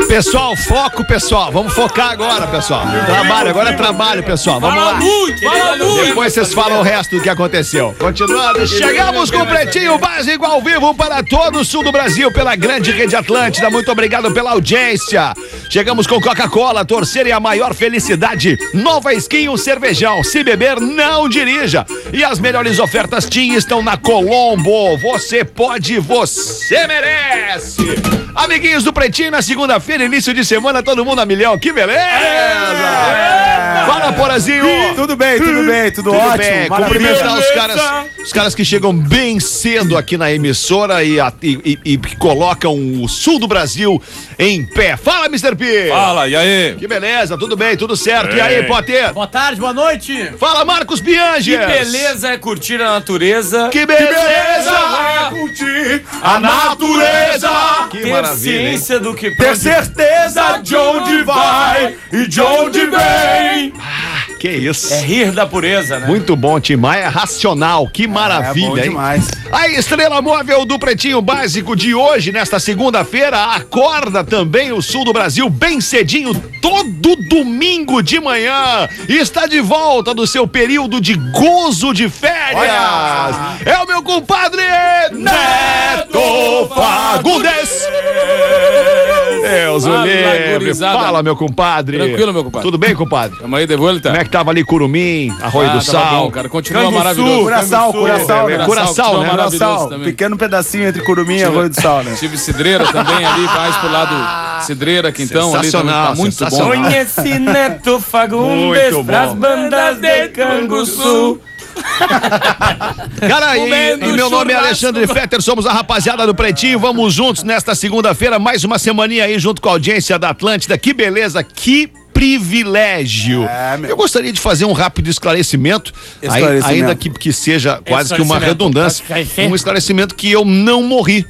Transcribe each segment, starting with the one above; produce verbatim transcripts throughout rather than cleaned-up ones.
Pessoal, foco, pessoal. Vamos focar agora, pessoal. Trabalho, agora é trabalho, pessoal. Vamos lá. Depois vocês falam o resto do que aconteceu. Continuando, chegamos com o Pretinho Básico ao vivo para todo o sul do Brasil, pela grande rede Atlântida. Muito obrigado pela audiência. Chegamos com Coca-Cola, torcer é a maior felicidade. Nova Skin, um cervejão. Se beber, não dirija. E as melhores ofertas TIM estão na Colombo. Você pode, você merece. Amiguinhos do Pretinho, na segunda-feira, início de semana, todo mundo a milhão. Que beleza! É. Fala, Porazinho! Tudo bem, tudo bem, tudo, tudo ótimo. Bem. Cumprimentar os caras, os caras que chegam bem cedo aqui na emissora e, a, e, e, e colocam o sul do Brasil em pé. Fala, mister P! Fala, e aí? Que beleza, tudo bem, tudo certo. É. E aí, Potter? Boa tarde, boa noite. Fala, Marcos Bianchi! Que beleza é curtir a natureza. Que beleza, que beleza é curtir a natureza. Que ter maravilha, ciência hein? do que ter certeza de onde vai e de onde vem. Ah, que isso. É rir da pureza, né? Muito bom, Tim Maia, racional, que maravilha, é, bom, hein? Demais. A estrela móvel do Pretinho Básico de hoje, nesta segunda-feira, acorda também o sul do Brasil bem cedinho, todo domingo de manhã. E está de volta do seu período de gozo de férias. Olha. É o meu compadre Neto Fagundes. Deus o livre. Fala, meu compadre. Tranquilo, meu compadre. Tudo bem, compadre? Tamo aí de volta. Como é que tava ali Curumim, Arroio ah, do Sal? Bom, cara. Continua maravilhoso. Curaçao, Curaçao, né? Curaçao, né? Curaçao. Pequeno pedacinho entre Curumim e Arroio do Sal, né? Tive Cidreira também ali, mais pro lado Cidreira, Quintão. Sensacional, ali tá muito bom. Conheci Neto Fagundes pras bandas de Canguçu. Cara, e, e meu nome é Alexandre Fetter, somos a rapaziada do Pretinho, vamos juntos nesta segunda-feira, mais uma semaninha aí junto com a audiência da Atlântida, que beleza, que privilégio. É, eu gostaria de fazer um rápido esclarecimento, esclarecimento. Aí, ainda que, que seja quase que uma redundância, um esclarecimento que eu não morri.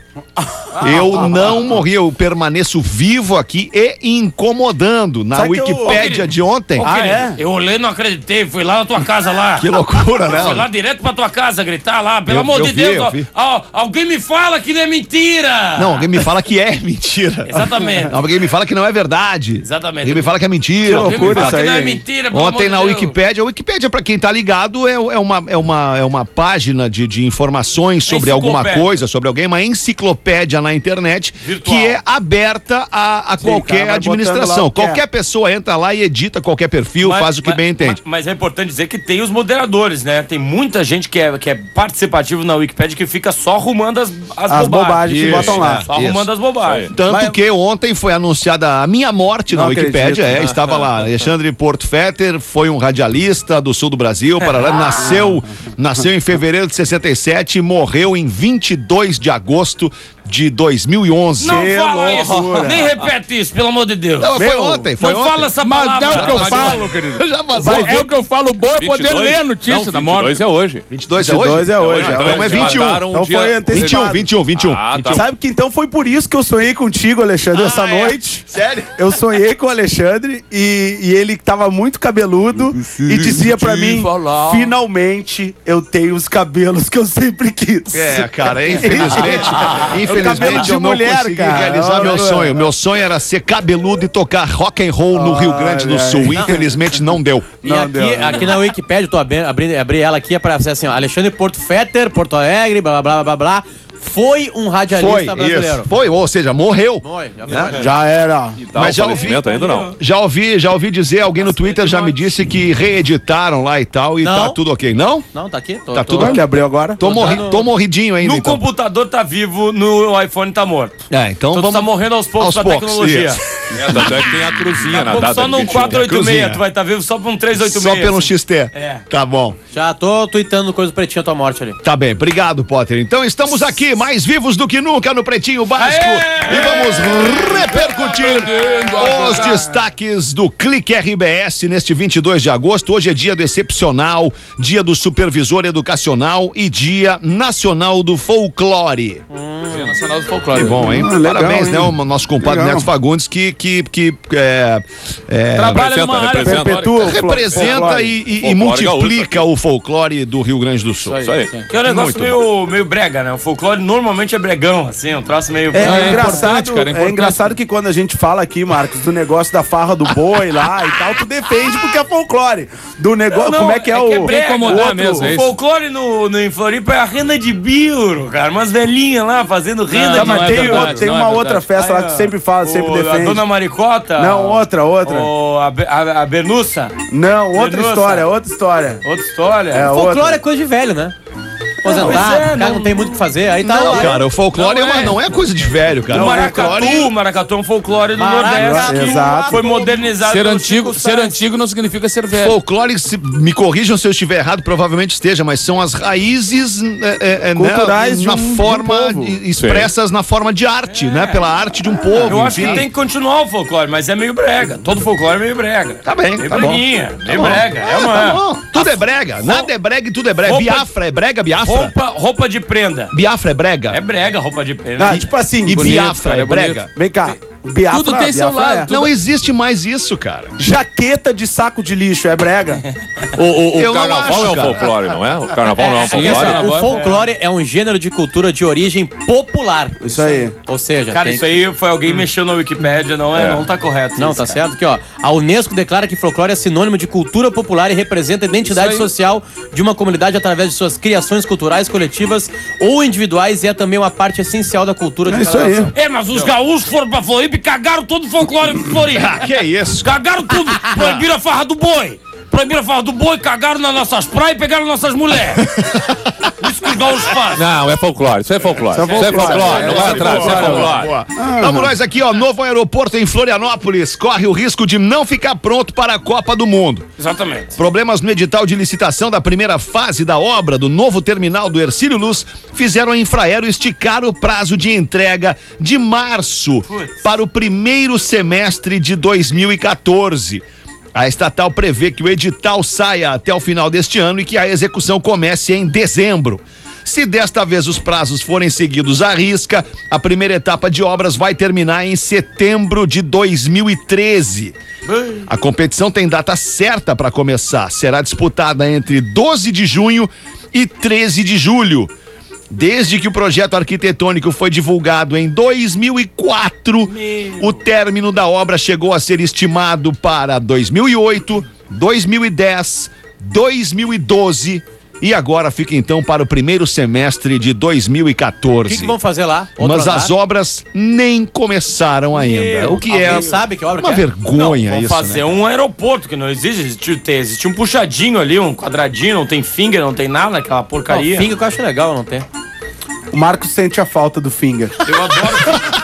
Eu não morri, eu permaneço vivo aqui e incomodando. Na Sabe Wikipédia eu... de ontem. Ah, é? Eu olhei, não acreditei, fui lá na tua casa lá. Que loucura, né? Fui lá direto pra tua casa gritar lá, pelo eu, amor eu de vi, Deus. Ó, ó, alguém me fala que não é mentira. Não, alguém me fala que é mentira. Exatamente. Não, alguém me fala que não é verdade. Exatamente. Alguém me fala que é mentira. Que loucura isso aí. Não é mentira, ontem na de Wikipédia, a Wikipédia, pra quem tá ligado, é, é, uma, é, uma, é uma página de, de informações sobre alguma coisa, sobre alguém, uma enciclopédia na internet virtual, que é aberta a, a Sim, qualquer cara, administração. Qualquer pessoa entra lá e edita qualquer perfil, mas, faz o que mas, bem entende. Mas, mas é importante dizer que tem os moderadores, né? Tem muita gente que é, que é participativo na Wikipédia que fica só arrumando as, as, as bobagens. bobagens que botam lá. É, só arrumando isso. as bobagens. Tanto mas, que ontem foi anunciada a minha morte na Wikipédia. É, estava lá, Alexandre Porto Fetter, foi um radialista do sul do Brasil, Paraná, nasceu, nasceu em fevereiro de sessenta e sete e morreu em vinte e dois de agosto de dois mil e onze. Não que fala loucura. Isso, nem repete isso, pelo amor de Deus. Não, foi ontem, foi não ontem. fala essa palavra. Mas é o que eu falo, querido. Já Mas é o que eu falo, bom é poder ler a notícia da morte. vinte e dois é hoje. vinte e dois é hoje? vinte e dois é hoje. Então é vinte e um. Então foi antecipado. vinte e um, vinte e um. Ah, tá. Sabe que então foi por isso que eu sonhei contigo, Alexandre, ah, essa é? noite. Sério? Eu sonhei com o Alexandre e, e ele tava muito cabeludo e dizia pra mim, falar. finalmente eu tenho os cabelos que eu sempre quis. É, cara, infelizmente, infelizmente eu não mulher, consegui cara. realizar oh, meu sonho. Meu sonho era ser cabeludo e tocar rock and roll no oh, Rio Grande do Sul. Não. Infelizmente não deu. E não aqui, deu. aqui na Wikipédia, eu tô abrindo, abri, abri ela aqui, é pra ser assim, ó, Alexandre Porto Fetter, Porto Alegre, blá, blá, blá, blá, blá. Foi um radialista foi, brasileiro. Isso. Foi, ou seja, morreu. Foi, já, né? foi. já era. Tá, mas já ouvi, ainda não. Já ouvi, já ouvi dizer, alguém no Twitter já me disse que reeditaram lá e tal e não. Tá tudo ok. Não? Não, tá aqui. Tô, tá tô, tudo aqui. Que abriu agora? Tô, morri, dando... tô morridinho ainda. No então. computador tá vivo, no iPhone tá morto. É, então, então vamos... tá morrendo aos poucos aos da tecnologia. É, tanto é que tem a cruzinha na data só num quatrocentos e oitenta e seis, tu vai estar tá vivo só pra um trezentos e oitenta e seis. Só pelo X T. É. Tá bom. Já tô tweetando coisa do Pretinho a tua morte ali. Tá bem, obrigado, Potter. Então estamos aqui, mais vivos do que nunca no Pretinho Básico. Aê! E vamos repercutir os destaques do Clique R B S neste vinte e dois de agosto. Hoje é dia do excepcional, dia do supervisor educacional e dia nacional do folclore. Hum. Dia nacional do folclore. Que bom, hein? Hum, legal, Parabéns, hein? né? O nosso compadre legal. Neto Fagundes, que que, que é, é, Trabalha numa área representa, Perpetua o representa folclore. e, e- e Folclore multiplica gaúcho. o folclore do Rio Grande do Sul. Isso aí. Que é um negócio Muito meio, meio brega, né? O folclore normalmente é bregão, assim, um troço meio... É, Não, é engraçado, importante, cara, é é importante. engraçado que quando a gente fala aqui, Marcos, do negócio da farra do boi lá e tal, tu defende porque é folclore. Do negócio, Não, como é que é, é o... que é brega, incomodar outro- mesmo, é O isso. folclore no, no, em Floripa é a renda de biuro, cara. Umas velhinhas lá fazendo renda Tá, de mas é tem, verdade, outro- tem não é uma verdade. outra festa lá que tu sempre fala, sempre O- defende. A Dona Maricota. Não, outra, outra. O, a, Be- a, a Bernuça. Não, outra Nossa. história, outra história. Outra história. É, Folclore outra. é coisa de velho, né? Pois Aposentar, é, o cara não- não tem muito o que fazer, aí tá Não, lá. cara, o folclore Não é uma- é. não é coisa de velho, cara. O O maracatu, folclore- o maracatu é um folclore do Maracatu. Nordeste. que Exato. Foi modernizado. Ser pelo antigo, Chico ser Sainz. antigo não significa ser velho. Folclore, se- me corrijam se eu estiver errado, provavelmente esteja, mas são as raízes é, é, é, Culturais né, de na um- de um forma povo. de- expressas na forma de arte, né? Pela arte de um povo. Eu acho enfim. que tem que continuar o folclore, mas é meio brega. Todo folclore é meio brega. Tá bem, meio tá bom. breguinha, meio bom. brega. É Tá uma bom. Tudo é brega. Nada é brega e tudo é brega. Roupa- Biafra é brega, Biafra? roupa, roupa de prenda. Biafra é brega? É brega roupa de prenda. Ah, tipo assim, E bonito, Biafra cara, é é bonito. brega? vem cá. Biafra, Tudo tem seu Biafra lado, é. tudo- Não existe mais isso, cara. Jaqueta de saco de lixo é brega? O, o- o Eu não carnaval acho, é um cara. folclore, não é? O carnaval não é um sim, folclore? esse é- O folclore é um gênero de cultura de origem popular. Isso aí. Ou seja, Cara, tem isso aí foi alguém mexeu na Wikipédia, não, é, É. não tá correto. Não, isso, tá cara. certo que, ó, a Unesco declara que folclore é sinônimo de cultura popular e representa a identidade Isso aí. social de uma comunidade através de suas criações culturais coletivas ou individuais e é também uma parte essencial da cultura de É isso cada aí. nação. É, mas os gaúchos foram pra Floripa e cagaram todo o folclore de Floripa. Ah, que isso? Cagaram tudo. Proibiram a farra do boi. Proibiram a farra do boi, cagaram nas nossas praias e pegaram nossas mulheres. Isso que os gaúchos fazem. Não, é folclore. Isso é folclore. Isso é folclore. Não vai atrás. Isso é folclore. Boa. Vamos nós aqui, ó. Novo aeroporto em Florianópolis corre o risco de não ficar pronto para a Copa do Mundo. Exatamente. Problemas no edital de licitação da primeira fase da obra do novo terminal do Hercílio Luz fizeram a Infraero esticar o prazo de entrega de março para o primeiro semestre de dois mil e quatorze. A estatal prevê que o edital saia até o final deste ano e que a execução comece em dezembro. Se desta vez os prazos forem seguidos à risca, a primeira etapa de obras vai terminar em setembro de dois mil e treze. A competição tem data certa para começar. Será disputada entre doze de junho e treze de julho. Desde que o projeto arquitetônico foi divulgado em dois mil e quatro, o término da obra chegou a ser estimado para dois mil e oito, dois mil e dez, dois mil e doze e agora fica então para o primeiro semestre de dois mil e O quatorze. que, que vão fazer lá? Outro Mas andar? as obras nem começaram ainda. O que é Alguém sabe que obra uma que é? vergonha Vamos isso, fazer né? um aeroporto, que não existe. Existe, tem- existe um puxadinho ali, um quadradinho, não tem finger, não tem nada naquela Não, porcaria. finga que eu acho legal não ter. O Marcos sente a falta do finger. Eu adoro.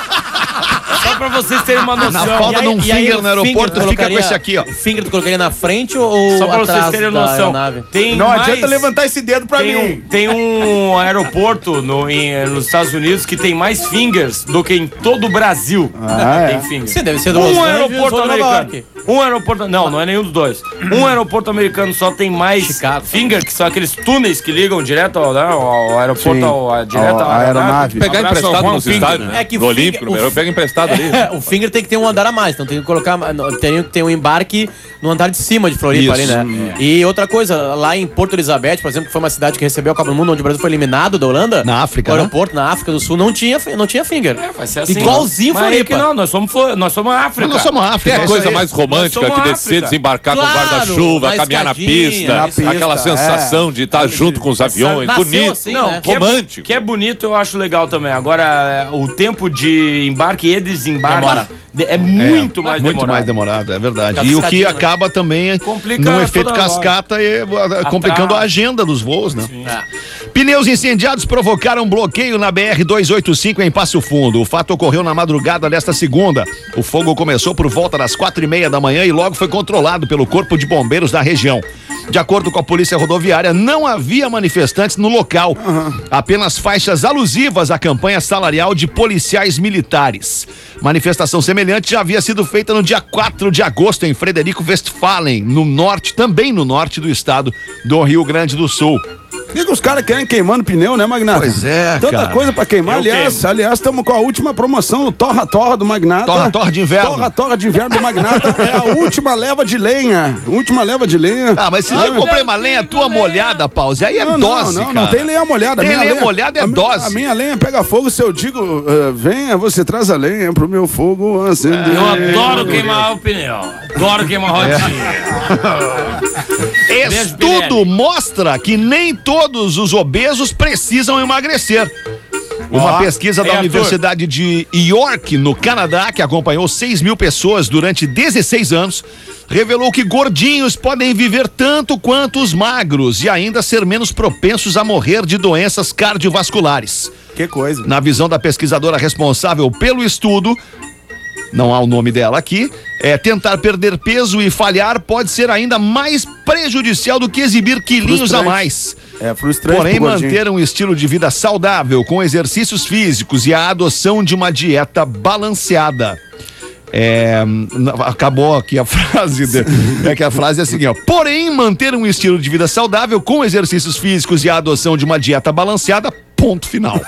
Só pra vocês terem uma noção. Na falta de um E aí finger o no aeroporto, tu fica com colocaria- esse aqui, ó. O finger tu colocaria na frente ou Só pra vocês atrás terem da noção. aeronave? Tem Não mais- adianta levantar esse dedo pra Tem um, mim. tem um aeroporto no, em- nos Estados Unidos que tem mais fingers do que em todo o Brasil. Ah, é? Tem fingers. Sim, deve ser do Los Um Angeles aeroporto ou de Nova americano. York. Um aeroporto. Não, não é nenhum dos dois. Um aeroporto americano só tem mais Chicago. finger, que são aqueles túneis que ligam direto ao, né, ao aeroporto, Sim. ao, a- direto Ao- à à aeronave. Pegar Abraço ao emprestado Juan nos Finger, estádios, né? né? É que No o Olímpico, finger- eu pego emprestado ali. o finger tem que ter um andar a mais, então tem que colocar, não, teria que ter um embarque no andar de cima de Floripa Isso. ali, né? E outra coisa, lá em Porto Elizabeth, por exemplo, que foi uma cidade que recebeu a Copa do Mundo, onde o Brasil foi eliminado da Holanda. Na África, O né? aeroporto na África do Sul não tinha, não tinha finger. É, vai ser assim. Igualzinho Mas aí que Floripa. não, nós somos, Flo- nós somos a África. Nós somos Tem África. a é coisa isso aí. mais romântica Nós somos que descer, África. desembarcar Claro, com guarda-chuva, na caminhar na escadinha, pista, na pista, aquela sensação de estar junto com os aviões, Nasceu bonito, assim, Não, né? que é- romântico. Que é bonito, eu acho legal também. Agora, é, o tempo de embarque e desembarque Demora. de- é muito mais Muito demorado. mais demorado, é verdade. Fica E o que piscadinho, né? acaba também Complica num efeito toda a cascata e uh, complicando a agenda dos voos, né? Pneus incendiados provocaram bloqueio na B R duzentos e oitenta e cinco em Passo Fundo. O fato ocorreu na madrugada desta segunda. O fogo começou por volta das quatro e meia da manhã e logo foi controlado pelo Corpo de Bombeiros da região. De acordo com a Polícia Rodoviária, não havia manifestantes no local. Apenas faixas alusivas à campanha salarial de policiais militares. Manifestação semelhante já havia sido feita no dia quatro de agosto em Frederico Westphalen, no norte, também no norte do estado do Rio Grande do Sul. Por que, que os caras querem queimando pneu, né, Magnata? Pois é, Tanta cara. coisa pra queimar. Eu Aliás, queimo. aliás, estamos com a última promoção do Torra Torra do Magnata. Torra Torra de inverno. Torra Torra de inverno do Magnata. É a última leva de lenha. Última leva de lenha. Ah, mas se eu comprei uma lenha tua molhada, Pause, aí é Não, dose, não, não, cara. não tem lenha molhada. Tem A minha lenha molhada, é a minha- dose. A minha lenha pega fogo se eu digo, uh, venha, você traz a lenha pro meu fogo acender. Eu adoro queimar o pneu. Adoro queimar rodinha. Estudo mostra que nem todos os obesos precisam emagrecer. Uma Ó, pesquisa da é, Universidade de York, no Canadá, que acompanhou seis mil pessoas durante dezesseis anos, revelou que gordinhos podem viver tanto quanto os magros e ainda ser menos propensos a morrer de doenças cardiovasculares. Que coisa. Na visão da pesquisadora responsável pelo estudo, não há o nome dela aqui, é, tentar perder peso e falhar pode ser ainda mais prejudicial do que exibir quilinhos a Frustrante. mais. É frustrante. Porém, pro gordinho. manter um estilo de vida saudável, com exercícios físicos e a adoção de uma dieta balanceada. É, n- acabou aqui a frase. De, é que a frase é a seguinte, ó. Porém, manter um estilo de vida saudável, com exercícios físicos e a adoção de uma dieta balanceada, ponto final.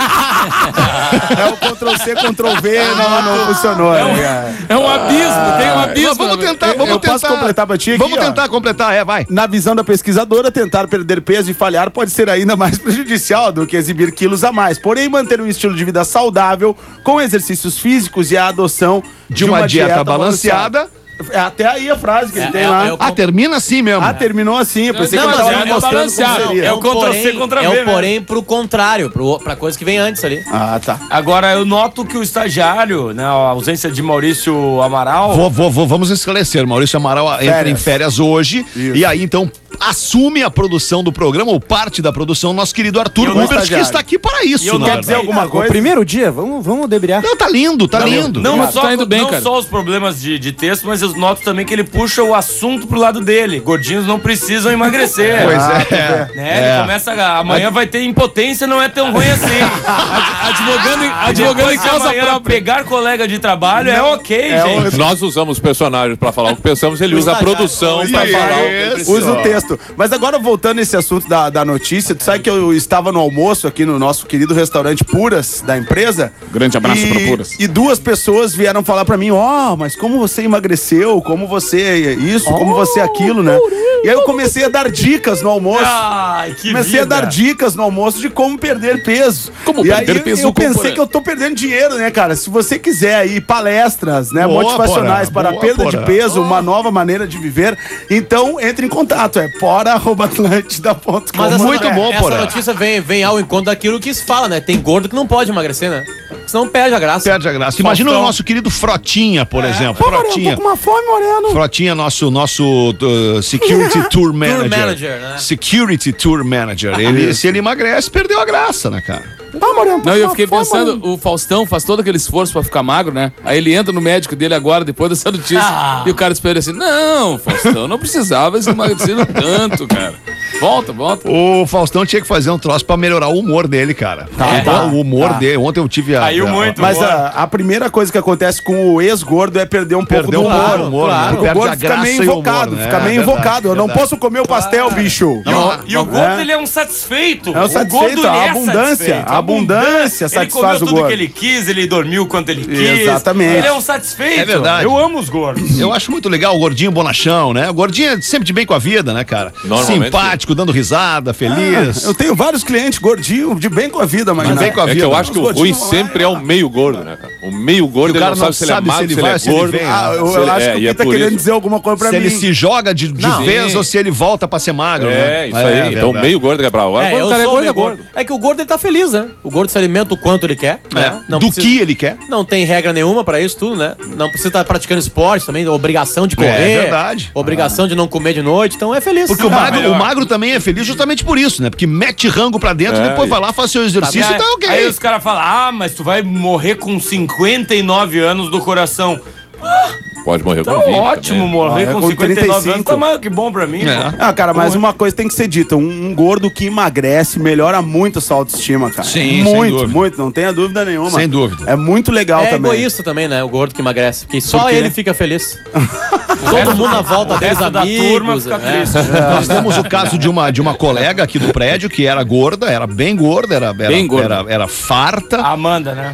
É o Ctrl C, Ctrl V, não, não funcionou. É um, né? é um abismo, tem um abismo. Vamos tentar, Eu- vamos eu tentar. posso completar pra ti aqui, Vamos ó? tentar completar, é, vai. Na visão da pesquisadora, tentar perder peso e falhar pode ser ainda mais prejudicial do que exibir quilos a mais. Porém, manter um estilo de vida saudável, com exercícios físicos e a adoção De uma, dieta, balanceada. É até aí a frase que ele É, tem é, lá. é o- Ah, termina assim mesmo. Ah, terminou assim. Eu pensei Não, que ele mas tava é me mostrando balanceado. como seria. É o Ctrl porém, C, Ctrl V, É né? o porém pro contrário, pro, pra coisa que vem antes ali. Ah, tá. Agora, eu noto que o estagiário, né, a ausência de Maurício Amaral... Vou, vou, vou- vamos esclarecer. Maurício Amaral entra Férias. em férias hoje. Isso. E aí, então, assume a produção do programa, ou parte da produção, nosso querido Arthur E o Gubert, que estagiário. está aqui para isso, E eu na quero verdade. Dizer alguma O coisa? primeiro dia, vamos, vamos debriar. Não, tá lindo, tá lindo. Não, Tá- só, tá indo bem, não cara. só os problemas de, de texto, mas eu noto também que ele puxa o assunto pro lado dele. Gordinhos não precisam emagrecer. Pois Ah, é. Né? É. Ele começa a, amanhã vai ter impotência, não é tão ruim assim. Advogando, em- advogando em Depois, se causa amanhã própria. pegar colega de trabalho é ok, gente. Nós usamos personagens pra falar o que pensamos, ele usa a produção pra Isso. falar o que ele precisa. Usa o texto. Mas agora, voltando a esse assunto da, da notícia, tu sabe que eu estava no almoço aqui no nosso querido restaurante Puras, da empresa. Grande abraço e, pro Puras. E duas pessoas vieram falar pra mim, ó, mas como você emagreceu, como você isso, como você aquilo, né? E aí eu comecei a dar dicas no almoço. Ai, que Comecei vida. a dar dicas no almoço de como perder peso. Como e perder aí peso eu com pensei Porã. que eu tô perdendo dinheiro, né, cara? Se você quiser aí palestras, né, Boa, motivacionais Porã. para Boa, perda de Porã. peso, uma nova maneira de viver, então entre em contato, é pora arroba atlântida ponto com. Mas essa, Muito no- bom, essa Porã. notícia vem, vem ao encontro daquilo que se fala, né? Tem gordo que não pode emagrecer, né? Senão perde a graça. Perde a graça. Imagina o nosso querido Frotinha, por exemplo. Pô, Moreno, Frotinha. tô com uma fome, Moreno. Frotinha, nosso, nosso uh, Security Tour Manager. Manager, né? Security Tour Manager. Ele, se ele emagrece, perdeu a graça, né, cara? Ah, Moreno, tô Não, com eu uma fiquei fome, pensando, Moreno. o Faustão faz todo aquele esforço pra ficar magro, né? Aí ele entra no médico dele agora, depois dessa notícia, Ah. e o cara espera assim, não, Faustão, não precisava se emagrecendo tanto, cara. Volta, volta. O Faustão tinha que fazer um troço pra melhorar o humor dele, cara. Tá, tá. O humor Tá. dele. Ontem eu tive a. Caiu a- muito. Mas Boa. a, a primeira coisa que acontece com o ex-gordo é perder um pouco Perdeu do um humor. pouco do humor, claro. né? Porque o Perde gordo a fica graça meio e o humor, invocado, né? fica É meio verdade, invocado. Eu não verdade. posso comer o pastel, bicho. E o, e o gordo, É. ele é um satisfeito. É um O satisfeito, gordo, ele a é abundância, satisfeito. a abundância Ele satisfaz comeu o tudo gordo. que ele quis, ele dormiu quanto ele quis. Exatamente. Ele é um satisfeito. É verdade. Eu amo os gordos. Eu acho muito legal o gordinho bonachão, né? O gordinho é sempre de bem com a vida, né, cara? Normalmente, Simpático, dando risada, feliz. Eu tenho vários clientes gordinhos, de bem com a vida, mas De bem com a É que vida. eu acho que o Os ruim gordinhos sempre é o meio gordo, né, cara? O meio gordo, Que o ele cara não não sabe se ele é sabe magro, se ele se ele vai, é se ele gordo. vem, né? Ah, eu, Se eu ele- acho é, que o e Gui é tá por querendo isso. dizer alguma coisa pra Se mim. ele se joga de, de Não. vez Sim. ou se ele volta pra ser magro, É, né? isso aí. então, verdade. meio gordo que é bravo. Agora, É, quando eu o cara é sou gordo, é meio gordo. gordo. É que o gordo ele tá feliz, né? O gordo se alimenta o quanto ele quer. É, Né? Não do precisa- que ele quer. Não tem regra nenhuma pra isso tudo, né? Não precisa estar praticando esporte também, obrigação de correr. É verdade. Obrigação de não comer de noite, então é feliz. Porque o, Ah, magro, melhor. o magro também é feliz justamente por isso, né? Porque mete rango pra dentro, É, depois e- vai lá, faz seu exercício aí, e tá ok. aí os caras falam, ah, mas tu vai morrer com cinquenta e nove anos do coração. pode morrer com Tá vinte. ótimo morrer Ah, é com com cinquenta e nove trinta e cinco. anos. Tá mais que bom pra mim. É. pô. Ah, cara, mas uma coisa tem que ser dita. Um, um gordo que emagrece melhora muito a sua autoestima, cara. Sim, sem muito, dúvida. muito. Não tenha dúvida nenhuma. Sem dúvida. É muito legal É também. egoísta também, né? O gordo que emagrece. Porque só Por quê? ele fica feliz. Todo mundo na volta O deles, resto da amigos. turma fica é. triste. Nós temos o caso de uma, de uma colega aqui do prédio que era gorda, era bem gorda, era, era, Bem gorda. era, era farta. A Amanda, né?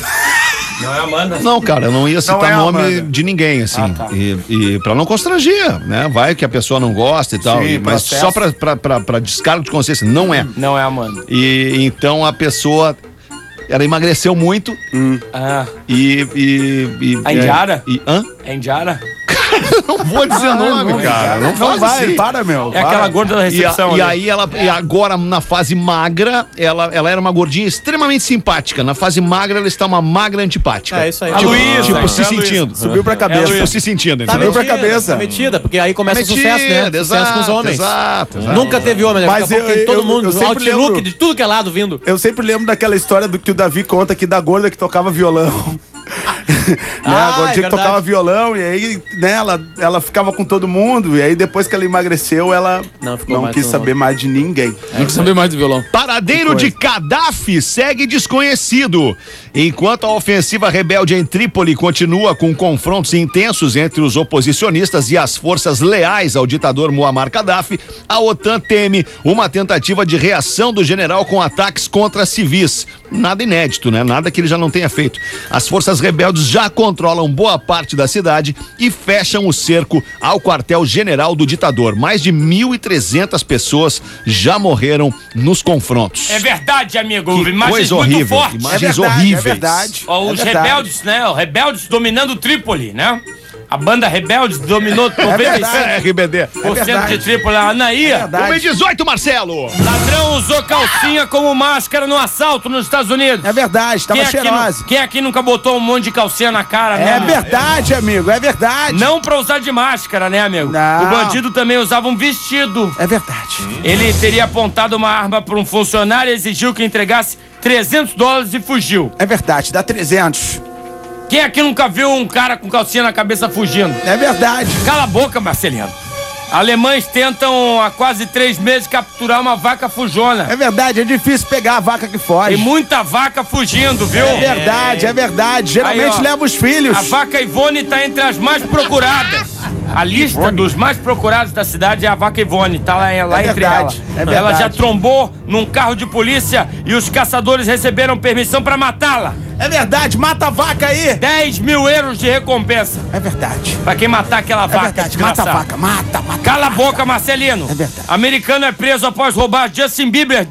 Não é a Amanda? Não, cara, eu não ia citar Não é a nome Amanda. de ninguém, assim. Ah, tá. E, e pra não constranger, né? Vai que a pessoa não gosta e tal. Sim, e- mas processo. só pra, pra, pra, pra descargo de consciência, não é. Não é a Amanda. E então a pessoa. Ela emagreceu muito Ah, e. e, e A Indiara? E, hã? é Indiara? Não vou dizer nome, cara. Não, Não faz vai, assim. para, meu. É para. aquela gorda da E, a- recepção. e ali. aí ela, e agora na fase magra, ela, ela era uma gordinha extremamente simpática. Na fase magra, ela está uma magra antipática. É isso aí. A Tipo, Luísa, tipo é se a Luísa. sentindo. Subiu pra É, cabeça. Tipo, se sentindo, Tá entendeu? pra metida, cabeça. tá metida, porque aí começa o sucesso, né? Metida, Sucesso com os exato, homens. exato, exato. Nunca teve homem, né? Mas Daqui a pouco eu- tem todo eu- mundo, eu sempre outlook lembro- de tudo que é lado vindo. Eu sempre lembro daquela história do que o Davi conta aqui da gorda que tocava violão. né? Ah, A gordinha é que verdade. tocava violão e aí, né, ela, ela ficava com todo mundo e aí depois que ela emagreceu, ela Não, não, ficou mais quis com- saber mais de ninguém. Não quer saber mais de violão. Paradeiro de Gaddafi segue desconhecido. Enquanto a ofensiva rebelde em Trípoli continua com confrontos intensos entre os oposicionistas e as forças leais ao ditador Muammar Gaddafi, a OTAN teme uma tentativa de reação do general com ataques contra civis. Nada inédito, né? Nada que ele já não tenha feito. As forças rebeldes já controlam boa parte da cidade e fecham o cerco ao quartel-general do ditador. Mais de mil e trezentas pessoas já morreram nos confrontos. É verdade, amigo. Que Imagens coisa muito horrível. fortes. Imagens é verdade, horríveis. É verdade. Ó, é os verdade. rebeldes, né? Os rebeldes dominando Trípoli, né? A banda Rebeldes dominou noventa e verdade. cinco R B D. por cento verdade. de Trípoli. A Anaía, verdade. Número dezoito, Marcelo. ladrão usou calcinha como máscara no assalto nos Estados Unidos. É verdade, tava Quem aqui, cheirosa. nu- quem aqui nunca botou um monte de calcinha na cara, né? É amigo? verdade, amigo, é verdade. Não pra usar de máscara, né, amigo? Não. O bandido também usava um vestido. É verdade. Ele teria apontado uma arma para um funcionário e exigiu que entregasse trezentos dólares e fugiu. É verdade, dá trezentos. Quem aqui nunca viu um cara com calcinha na cabeça fugindo? É verdade. Cala a boca, Marcelino. Alemães tentam há quase três meses capturar uma vaca fujona. É verdade, é difícil pegar a vaca que foge. E muita vaca fugindo, viu? É verdade, é verdade. Geralmente Aí, ó, leva os filhos. A vaca Ivone tá entre as mais procuradas. A lista dos mais procurados da cidade é a vaca Ivone, tá lá, lá É entre verdade, ela. é Ela já verdade. trombou num carro de polícia e os caçadores receberam permissão pra matá-la. É verdade, mata a vaca aí. dez mil euros de recompensa É verdade. pra quem matar aquela É vaca. verdade, mata a desgraçado. vaca, mata, mata. Cala a boca, Marcelino. É verdade. Americano é preso após roubar Justin Bieber.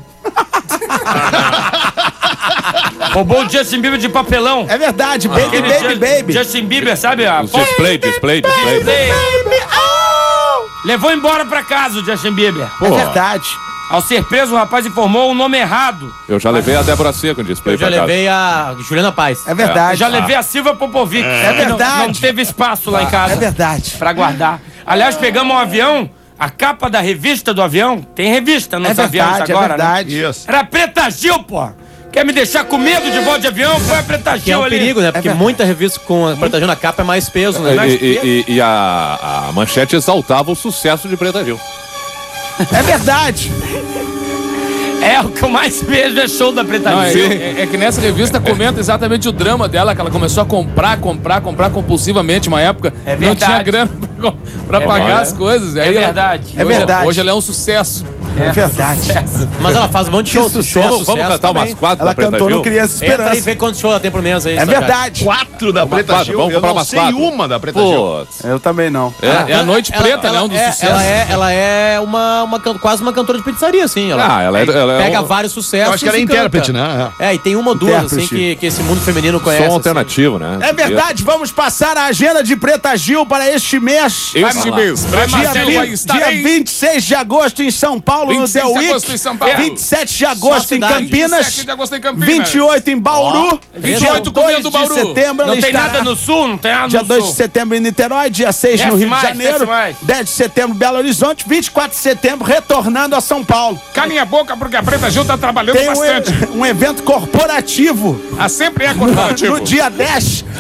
Roubou o Justin Bieber de papelão. É verdade, baby, Aquele baby, Ju- baby. Justin Bieber, sabe? A foto- Display, display, display. Display. Levou embora pra casa o Justin Bieber. É verdade. Ao ser preso, o rapaz informou o nome errado. Eu já levei a Débora Seco em display Eu já pra casa. levei a Juliana Paz. É verdade. Já levei a Silva Popovic. É Não- verdade. Não, teve espaço lá em casa É verdade. pra guardar. Aliás, pegamos um avião, a capa da revista do avião, tem revista nos É aviões verdade, é agora, verdade. né? Isso. Era Preta Gil, pô. Quer me deixar com medo de voar de avião? Põe a Preta Que é Gil um ali. perigo, né? Porque verdade. muita revista com a protegendo na capa é mais peso, né? E, e- e- e a, a manchete exaltava o sucesso de Preta Gil. É verdade. É, o que eu mais vejo é show da Preta Não, é, Gil. é- é que nessa revista comenta exatamente o drama dela, que ela começou a comprar, comprar, comprar compulsivamente uma época. É não tinha verdade. grana pra, pra É pagar verdade. as coisas. É Aí ela- verdade. É hoje, verdade. Hoje ela é um sucesso. É verdade. Mas ela faz um monte de show. sucesso. show Vamos, vamos sucesso cantar também. umas quatro Ela da Preta cantou Gil? no Criança Entra aí e Esperança. vê quantos shows ela tem por mês aí. É Sacate. verdade. Quatro da Preta quatro, Gil. vamos Eu comprar não umas sei quatro. uma da Preta Gil. Putz. Eu também não. É? É a Noite Ela- Preta, ela, né? Um dos é, sucessos. ela é, ela é uma, uma can- quase uma cantora de pizzaria, assim. Ela, Ah, ela é- ela é pega um- vários sucessos. Eu acho que ela é e canta. intérprete, né? É, e tem uma ou duas, assim, Intérprete. que, que esse mundo feminino conhece. Som assim. alternativo, né? É verdade, vamos passar a agenda de Preta Gil para este mês. Esse mês. Vai, Dia, Marcelo, vinte- vai dia vinte e seis de agosto em São Paulo, vinte e no seis The de Week. agosto em São Paulo. vinte e sete de agosto Só em cidade. Campinas. vinte e sete de agosto em Campinas. vinte e oito em Bauru. vinte e Dia oito dois comendo de Bauru. setembro Não ela tem estará- nada no sul? Não tem nada Dia no dois sul. de setembro em Niterói, dia seis Desce no Rio mais, de Janeiro, desce mais. dez de setembro Belo Horizonte, vinte e quatro de setembro retornando a São Paulo. Cala a boca, porque a Preta Gil tá trabalhando Tem um, e- um evento corporativo Ah, sempre é no dia dez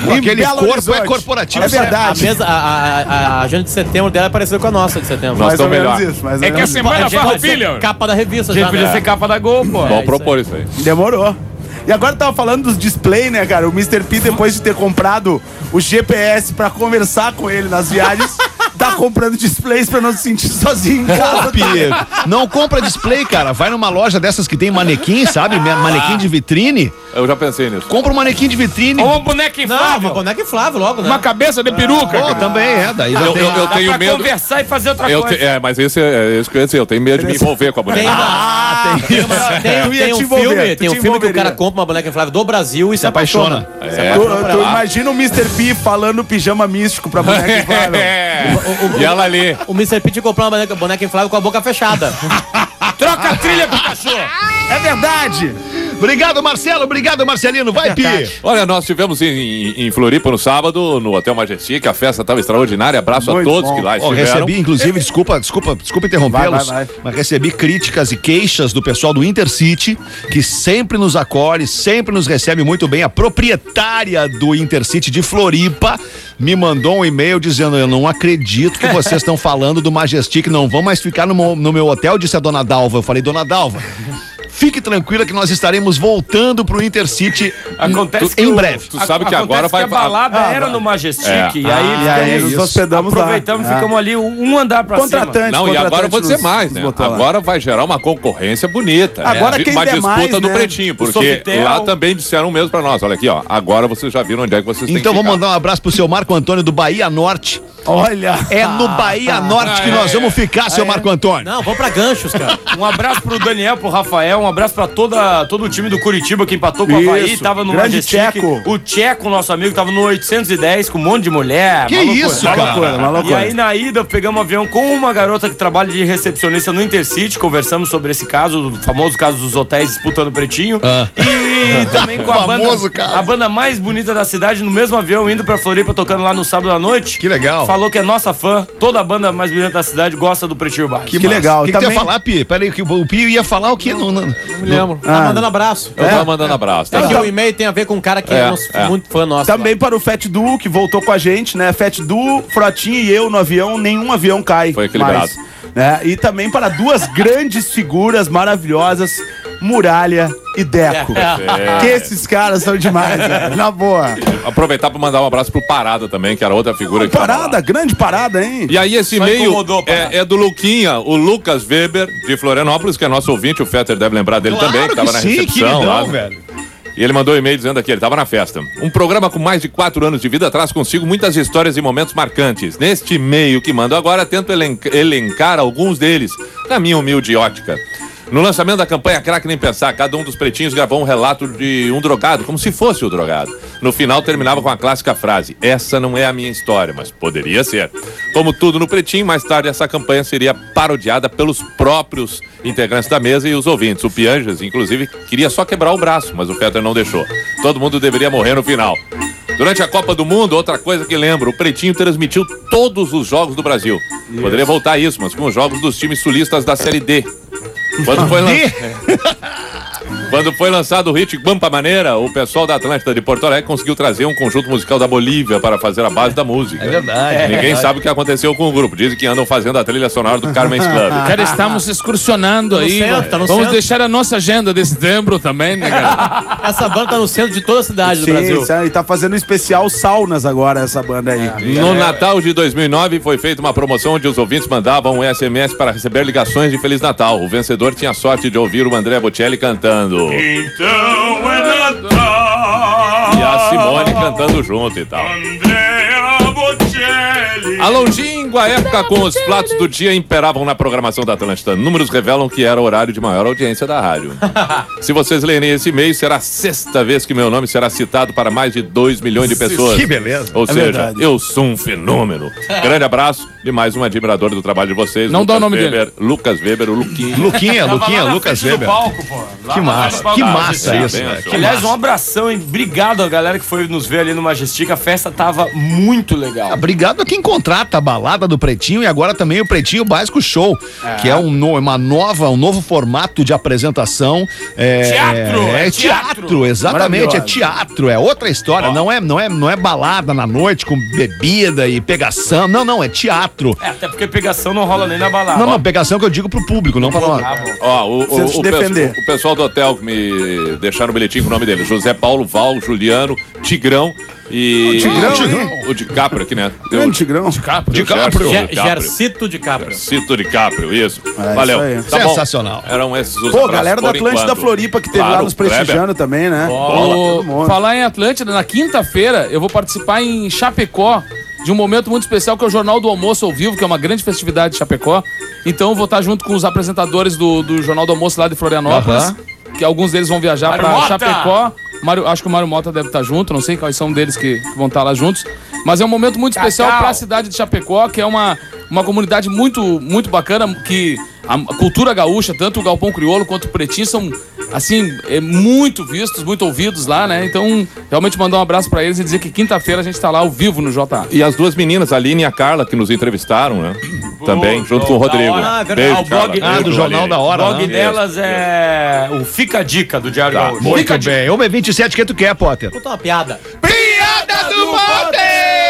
Em Aquele Belo corpo Horizonte. é corporativo. É verdade. A, mesa, a, a, a agenda de setembro dela é parecida com a nossa de setembro. Nós Mais ou estamos menos melhor. isso, mais ou É que a menos. semana gente pode ser farroupilha. capa da revista A gente já, podia né? ser capa da Gol, pô. Vamos propor isso aí. Demorou. E agora tava falando dos display, né, cara? O mister P, depois de ter comprado o G P S pra conversar com ele nas viagens, tá comprando displays pra não se sentir sozinho em casa. Pi, não compra display, cara. Vai numa loja dessas que tem manequim, sabe? Manequim de vitrine. Eu já pensei nisso. Compra um manequim de vitrine. Ou um boneco Não, inflável. uma boneca inflável logo, né? Uma cabeça de peruca. Pô, também é. Daí já Eu, tem... eu, eu Dá tenho pra medo. conversar e fazer outra Eu coisa. te- é, mas esse é, é isso que eu ia dizer. Eu tenho medo de me envolver com a boneca. Tem, uma, tem, uma- tem- Tu ia tem um te envolver, filme, tu tem um te filme que o envolveria. cara compra uma boneca inflável do Brasil e se apaixona. É. Tu, tu imagina o mister P falando pijama místico pra boneca inflável. É. E ela ali. O mister P comprou uma boneca, boneca inflável com a boca fechada. Troca a trilha pro cachorro. É verdade. Obrigado, Marcelo. Obrigado, Marcelino. Vai, Pi. Olha, nós tivemos em, em, em Floripa no sábado, no Hotel Majestic, a festa estava extraordinária. Abraço Muito a todos bom. que lá Ó, estiveram. recebi, inclusive, desculpa, desculpa, desculpa interrompê-los, Vai, vai, vai. mas recebi críticas e queixas do pessoal do Intercity, que sempre nos acolhe, sempre nos recebe muito bem. A proprietária do Intercity de Floripa me mandou um e-mail dizendo: eu não acredito que vocês estão falando do Majestic, não vão mais ficar no meu, no meu hotel, disse a dona Dalva. Eu falei: dona Dalva, fique tranquila que nós estaremos voltando pro Intercity Acontece tu- que em o- breve. Tu sabe que Acontece agora vai... que a balada Ah, era vai. no Majestic. É. E aí, E aí ficamos- nos hospedamos lá. aproveitamos, Ah. ficamos ali um andar pra cima. Contratante. Não, e agora eu vou dizer nos- mais, nos né? botou lá. Agora vai gerar uma concorrência bonita. Agora É. quem Uma der disputa mais, do né? Pretinho, porque Sofitel. lá também disseram mesmo pra nós. Olha aqui, ó. Agora vocês já viram onde é que vocês têm que Então vamos ficar. mandar um abraço pro seu Marco Antônio do Bahia Norte. Olha. É no Bahia Norte que nós vamos ficar, seu Marco Antônio. Não, vamos pra ganchos, cara. Um abraço pro Daniel, pro Rafael, um abraço pra toda, todo o time do Curitiba que empatou com o Havaí, Isso. tava no Grande Majestic. Tcheco. O Tcheco, nosso amigo, tava no oitocentos e dez com um monte de mulher. Que uma loucura. isso, Uma cara? loucura, uma loucura. E aí na ida pegamos um avião com uma garota que trabalha de recepcionista no Intercity, conversamos sobre esse caso, o famoso caso dos hotéis disputando o Pretinho. Ah. E também com a banda, Famoso caso. a banda mais bonita da cidade no mesmo avião, indo pra Floripa, tocando lá no sábado à noite. Que legal. Falou que é nossa fã, toda a banda mais bonita da cidade gosta do Pretinho Básico. Que legal. O que, que tu ia Também- falar, Pi? Peraí, que o Pi ia falar o quê? Não, não. Não me lembro. Tá Ah. mandando abraço. Eu tava mandando abraço. É Tá? que o e-mail tem a ver com um cara que é, É, nosso- é. muito fã nosso. Também para o Fat Du, que voltou com a gente, né? Fat Du, Frotinho e eu no avião, nenhum avião cai. Foi equilibrado. mais, né? E também para duas grandes figuras maravilhosas, Muralha e Deco. É. Que esses caras são demais, velho. Na boa. Aproveitar pra mandar um abraço pro Parada também, que era outra figura que tava lá. Parada, grande parada, hein? E aí esse Só e-mail incomodou, Parada. é, é do Luquinha, o Lucas Weber, de Florianópolis, que é nosso ouvinte, o Fetter deve lembrar dele também, que tava na sim, recepção queridão, lá. velho. E ele mandou um e-mail dizendo aqui, ele estava na festa. Um programa com mais de quatro anos de vida traz consigo muitas histórias e momentos marcantes. Neste e-mail que mando agora, tento elen- elencar alguns deles, na minha humilde ótica. No lançamento da campanha Craque Nem Pensar, cada um dos pretinhos gravou um relato de um drogado, como se fosse o drogado. No final terminava com a clássica frase: essa não é a minha história, mas poderia ser. Como tudo no Pretinho, mais tarde essa campanha seria parodiada pelos próprios integrantes da mesa e os ouvintes. O Pianjas, inclusive, queria só quebrar o braço, mas o Fetter não deixou. Todo mundo deveria morrer no final. Durante a Copa do Mundo, outra coisa que lembro, o Pretinho transmitiu todos os jogos do Brasil. Poderia voltar a isso, mas com os jogos dos times sulistas da Série D. Quando foi, lan... Quando foi lançado o hit Bampa Maneira, o pessoal da Atlântida de Porto Alegre conseguiu trazer um conjunto musical da Bolívia para fazer a base da música. É verdade. Ninguém sabe o que aconteceu com o grupo. Dizem que andam fazendo a trilha sonora do Carmen's Club. Cara, estamos excursionando aí. centro, tá no Vamos centro. deixar a nossa agenda de setembro também, né, cara? Essa banda tá no centro de toda a cidade do Brasil. Sim, e tá fazendo um especial saunas agora, essa banda aí. No Natal de dois mil e nove foi feita uma promoção onde os ouvintes mandavam um S M S para receber ligações de Feliz Natal. O vencedor tinha a sorte de ouvir o André Bocelli cantando. Então é Natal. E a Simone cantando junto e tal. Andrea Bocelli. A longínqua época com os platos do dia imperavam na programação da Atlântida. Números revelam que era o horário de maior audiência da rádio. Se vocês lerem esse e-mail, será a sexta vez que meu nome será citado para mais de dois milhões de pessoas. Que beleza. Ou seja, verdade. eu sou um fenômeno. Grande abraço e mais um admirador do trabalho de vocês. Não dá o Lucas nome Weber, Lucas Weber, o Luquinha. Luquinha, Luquinha, Tava lá na Lucas frente do Weber. palco, pô. Lá Que na massa, frente do palco. que massa Ah, isso, bem, velho. show. Aliás, um abração, hein? Obrigado a galera que foi nos ver ali no Majestic. A festa tava muito legal. Obrigado obrigado a quem contrata a balada do Pretinho e agora também o Pretinho Básico Show, é. que é um, no, uma nova, um novo formato de apresentação. É, teatro! É, é teatro, teatro, exatamente, é teatro, é outra história, não é, não, é, não é balada na noite com bebida e pegação, não, não, é teatro. É, até porque pegação não rola nem na balada. Não, não, pegação que eu digo pro público, não pra nós. Ó, o, o, o, defender. Pe o pessoal do hotel que me deixaram o bilhetinho com o nome dele, José Paulo, Val, Juliano, Tigrão e... O Tigrão, o, o DiCaprio aqui, né? Grande o Tigrão. DiCaprio. DiCaprio. Gercito DiCaprio. Gercito DiCaprio, isso. É, Valeu. isso tá sensacional. Bom. Eram esses os Pô, galera da Atlântida enquanto. Floripa que teve claro, lá nos prestigiando também, né? O... Falar em Atlântida, na quinta-feira eu vou participar em Chapecó de um momento muito especial que é o Jornal do Almoço ao Vivo, que é uma grande festividade de Chapecó. Então eu vou estar junto com os apresentadores do, do Jornal do Almoço lá de Florianópolis, uh-huh. que alguns deles vão viajar Mário pra Mota! Chapecó. Mário, acho que o Mário Mota deve estar junto, não sei quais são deles que, que vão estar lá juntos. Mas é um momento muito especial para a cidade de Chapecó, que é uma, uma comunidade muito, muito bacana, que a cultura gaúcha, tanto o Galpão Crioulo quanto o Pretinho, são, assim, é, muito vistos, muito ouvidos lá, né? Então, realmente mandar um abraço para eles e dizer que quinta-feira a gente tá lá ao vivo no J A. E as duas meninas, a Aline e a Carla, que nos entrevistaram, né? Também, junto com o Rodrigo. Ah, Beijo, o blog, Ah, do Jornal da Hora, O blog né? delas é o Fica a Dica do Diário Tá, Gaúcho. Muito Fica a bem. Dica. Uma e vinte e sete, que tu quer, Potter? Conta uma piada. Piada do Potter!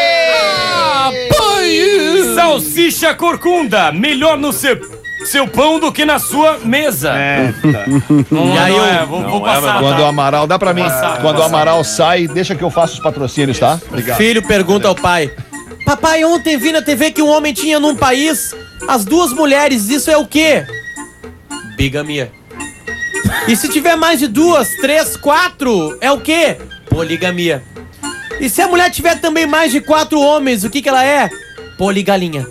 Salsicha corcunda, melhor no seu, seu pão do que na sua mesa. É, Não, E aí não eu- é, vou, vou não é, passar. Quando o tá? Amaral, dá pra mim. Passar, Quando o passar. Amaral sai, deixa que eu faço os patrocínios, tá? Obrigado. Filho pergunta ao pai: Papai, ontem vi na T V que um homem tinha num país as duas mulheres, isso é o quê? Bigamia. E se tiver mais de duas, três, quatro, é o quê? Poligamia. E se a mulher tiver também mais de quatro homens, o que que ela é? Poligalinha.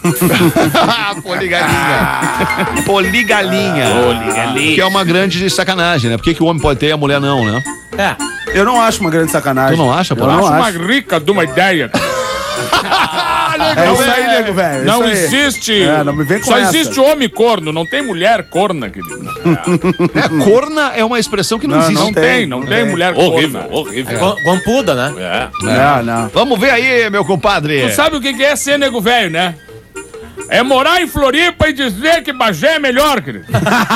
Poligalinha. Poligalinha. Poligalinha. Que é uma grande sacanagem, né? Por que, que o homem pode ter e a mulher não, né? É. Eu não acho uma grande sacanagem. Tu não acha, pô? Eu não acho. rica de uma ideia. É isso aí, nego, velho. é Não isso aí. existe. É, não me vem com Só essa. existe homem corno, não tem mulher corna, querido. É, corna é uma expressão que não, Não, existe. Não, tem, tem, não não tem tem. mulher Horrível, corna. horrível. Gu- Guampuda, né? É. Não, não. Vamos ver aí, meu compadre. Tu sabe o que que é ser nego velho, né? É morar em Floripa e dizer que Bagé é melhor, querido.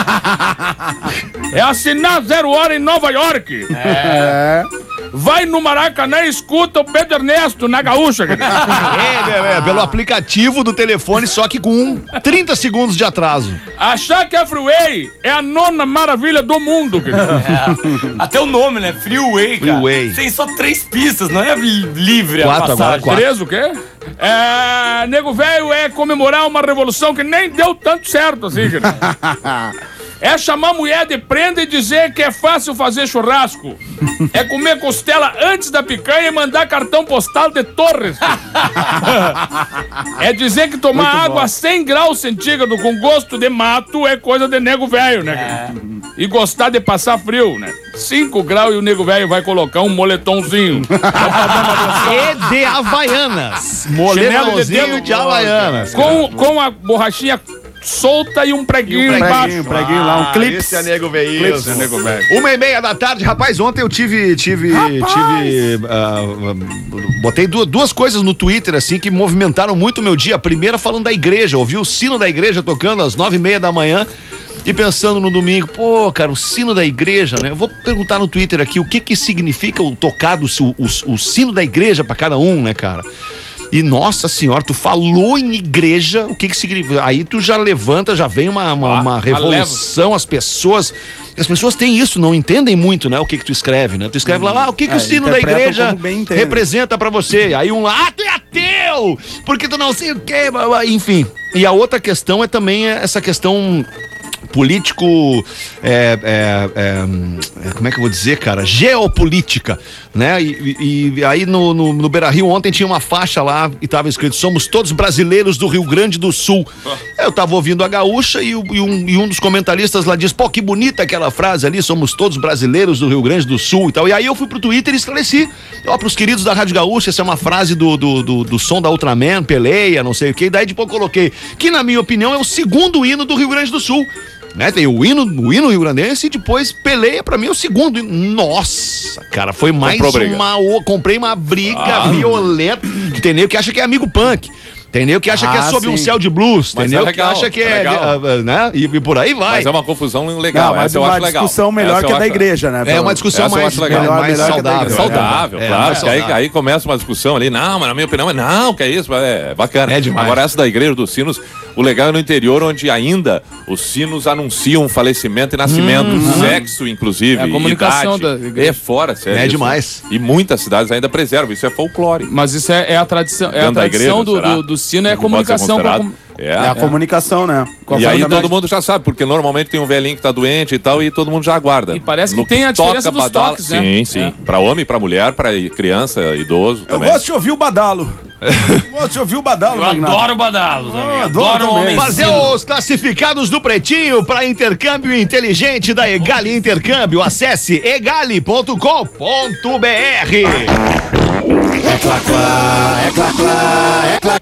É assinar zero hora em Nova York. É. Vai no Maracanã e escuta o Pedro Ernesto na Gaúcha, querido. É, é, é, pelo aplicativo do telefone, só que com trinta segundos de atraso. Achar que a Freeway é a nona maravilha do mundo, querido. Até o nome, né? Freeway, cara. Freeway. Tem só três pistas, não é li- livre Quatro a agora, passagem. quatro. Três o quê? É, nego velho é comemorar uma revolução que nem deu tanto certo assim, querido. É chamar a mulher de prenda e dizer que é fácil fazer churrasco. É comer costela antes da picanha e mandar cartão postal de Torres. É dizer que tomar Muito água bom. a cem graus centígrados com gosto de mato é coisa de nego velho, né? querido? E gostar de passar frio, né? cinco graus e o nego velho vai colocar um moletomzinho. E de Havaianas. Moletomzinho dedo de Havaianas. com, com a borrachinha solta e um preguinho, Preguinho, embaixo. preguinho lá, um clipe. Esse é nego veio. Clips. Esse é nego velho. Uma e meia da tarde, rapaz, ontem eu tive, tive, tive, ah, ah, botei duas, duas coisas no Twitter, assim, que movimentaram muito o meu dia. A primeira falando da igreja, ouvi o sino da igreja tocando às nove e meia da manhã e pensando no domingo, pô, cara, o sino da igreja, né? Eu vou perguntar no Twitter aqui o que que significa o tocado, o, o, o sino da igreja pra cada um, né, cara? E, nossa senhora, tu falou em igreja, o que que significa? Aí tu já levanta, já vem uma, uma, Ah, uma revolução, as pessoas... As pessoas têm isso, não entendem muito, né, o que que tu escreve, né? Tu escreve lá, ah, o que que É, o sino da interpretam igreja como bem entendem. representa pra você? Aí um lá, ah, tu é ateu, porque tu não sei o quê, blá, blá, enfim. E a outra questão é também essa questão... político, é, é, é, como é que eu vou dizer, cara? Geopolítica, né? E, e- e aí no, no, no Beira-Rio ontem tinha uma faixa lá e tava escrito: somos todos brasileiros do Rio Grande do Sul. Eu tava ouvindo a gaúcha e, o- e um, e um dos comentaristas lá diz: pô, que bonita aquela frase ali, somos todos brasileiros do Rio Grande do Sul e tal. E aí eu fui pro Twitter e esclareci, ó, pros queridos da Rádio Gaúcha, essa é uma frase do, do, do, do som da Ultraman, Peleia, não sei o que. E daí depois eu coloquei que, na minha opinião, é o segundo hino do Rio Grande do Sul. Né? Tem o hino, o hino rio-grandense e depois peleia pra mim o segundo. Nossa, cara, foi mais uma... O, comprei uma briga ah. violenta. Que tem nego que acha que é amigo punk. Tem nego que acha ah, que é sobre sim. um céu de blues. Tem nego é que acha que é, é né? E, e por aí vai. Mas é uma confusão legal. Não, mas é uma discussão legal. melhor essa que a da igreja, né? É uma discussão essa mais, legal. melhor, mais melhor saudável. Saudável, é, claro. é, mais saudável. Aí, aí começa uma discussão ali. Não, mas na minha opinião, não, que é isso. É bacana. É demais. Agora essa da igreja dos sinos, o legal é no interior, onde ainda os sinos anunciam falecimento e nascimento. Hum, sexo, inclusive. É a comunicação idade. da igreja. É fora, sério. É isso. demais. E muitas cidades ainda preservam. Isso é folclore. Mas isso é, é a tradição. É a tradição do, do, do sino, é a comunicação com a com... É, é a é. comunicação, né? E aí todo mundo já sabe, porque normalmente tem um velhinho que tá doente e tal, e todo mundo já aguarda. E parece que no tem a diferença dos badalo, toques, né? Sim, sim. É. Pra homem, pra mulher, pra criança, idoso Eu também. gosto de ouvir o badalo. Eu gosto de ouvir o badalo, Eu Magnata. adoro badalo também. Eu adoro adoro homem. Fazer os classificados do Pretinho para intercâmbio inteligente da Egali Intercâmbio. Acesse egali ponto com ponto br. É clá, clá, é clá, clá, é clá,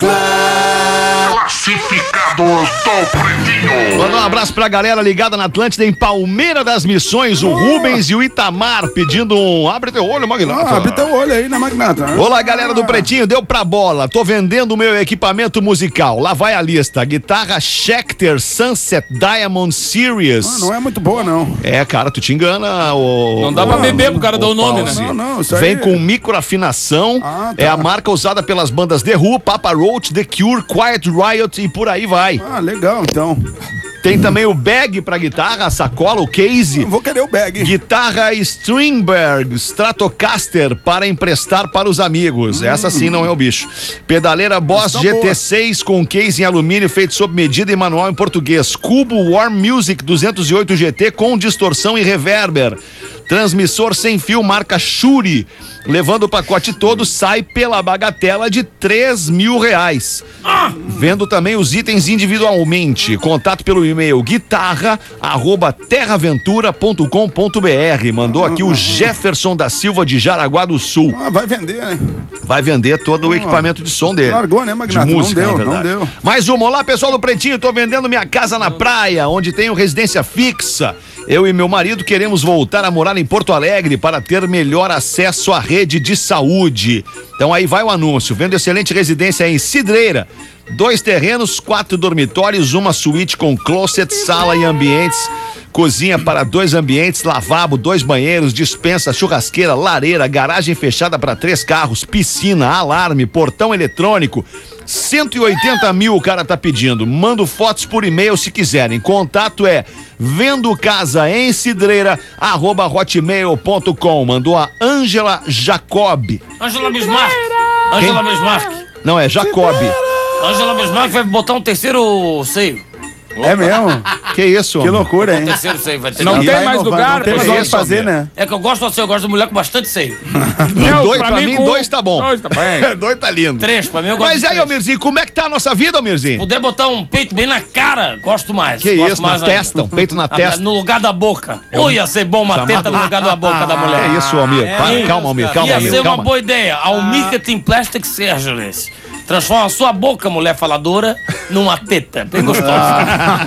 clá. Classificados do Pretinho. Manda um abraço pra galera ligada na Atlântida em Palmeira das Missões, o Rubens e o Itamar pedindo um abre teu olho, Magnata. Ah, abre teu olho aí, né, Magnata? Olá, galera do Pretinho, deu pra bola. Tô vendendo o meu equipamento musical. Lá vai a lista. Guitarra Schecter Sunset Diamond Series. Ah, não é muito boa, não. É, cara, tu te engana. O, não dá o, pra beber pro cara dar o nome, pause. né? Não, não, isso aí... Vem com microafinação. Ah, tá. É a marca usada pelas bandas The Who, Papa Roach, The Cure, Quiet Riot e por aí vai. Ah, legal, então. Tem também o bag pra guitarra, a sacola, o case. Eu vou querer o bag. Guitarra Stringberg Stratocaster para emprestar para os amigos. Hum. Essa sim não é o bicho. Pedaleira Boss tá G T seis boa. Com case em alumínio feito sob medida e manual em português. Cubo Warm Music duzentos e oito G T com distorção e reverber. Transmissor sem fio marca Shure. Levando o pacote todo, sai pela bagatela de três mil reais. Ah! Vendo também os itens individualmente. Contato pelo e-mail guitarra arroba terraventura ponto com ponto br. Mandou aqui o Jefferson da Silva de Jaraguá do Sul. Ah, vai vender, né? Vai vender todo o equipamento de som dele. Largou, né, Magnata? De música, não deu, não deu. Mais uma. Olá, pessoal do Pretinho. Tô vendendo minha casa na praia, onde tenho residência fixa. Eu e meu marido queremos voltar a morar em Porto Alegre para ter melhor acesso à rede de saúde. Então aí vai o anúncio. Vendo excelente residência em Cidreira. Dois terrenos, quatro dormitórios, uma suíte com closet, sala e ambientes. Cozinha para dois ambientes, lavabo, dois banheiros, despensa, churrasqueira, lareira, garagem fechada para três carros, piscina, alarme, portão eletrônico. cento e oitenta mil o cara tá pedindo. Mando fotos por e-mail se quiserem. Contato é vendo casa em cidreira arroba hotmail ponto com. Mandou a Ângela Jacob. Ângela Bismarck. Ângela Bismarck. Não, é Jacob. Ângela Bismarck vai botar um terceiro seio. É mesmo? Que isso, Que loucura, hein? Um terceiro seio vai ter. Não tem mais lugar pra pra fazer, né? É que eu gosto assim, eu gosto de mulher com bastante seio. Não, dois, pra, pra mim, com... dois tá bom. Dois tá bem. Dois tá lindo. Três, pra mim eu gosto. Mas aí, Almirzinho, como é que tá a nossa vida, Almirzinho? Puder botar um peito bem na cara, gosto mais. Que gosto isso, mais na testa, um peito na testa. No lugar da boca. Ou ia ser bom uma teta no lugar da boca da mulher. É isso, Almir. É, Para, calma, Almir, calma, Ia Almir, ser calma. uma boa ideia. Almir Plastic Surgeries. Transforma a sua boca, mulher faladora, numa teta. Bem gostosa.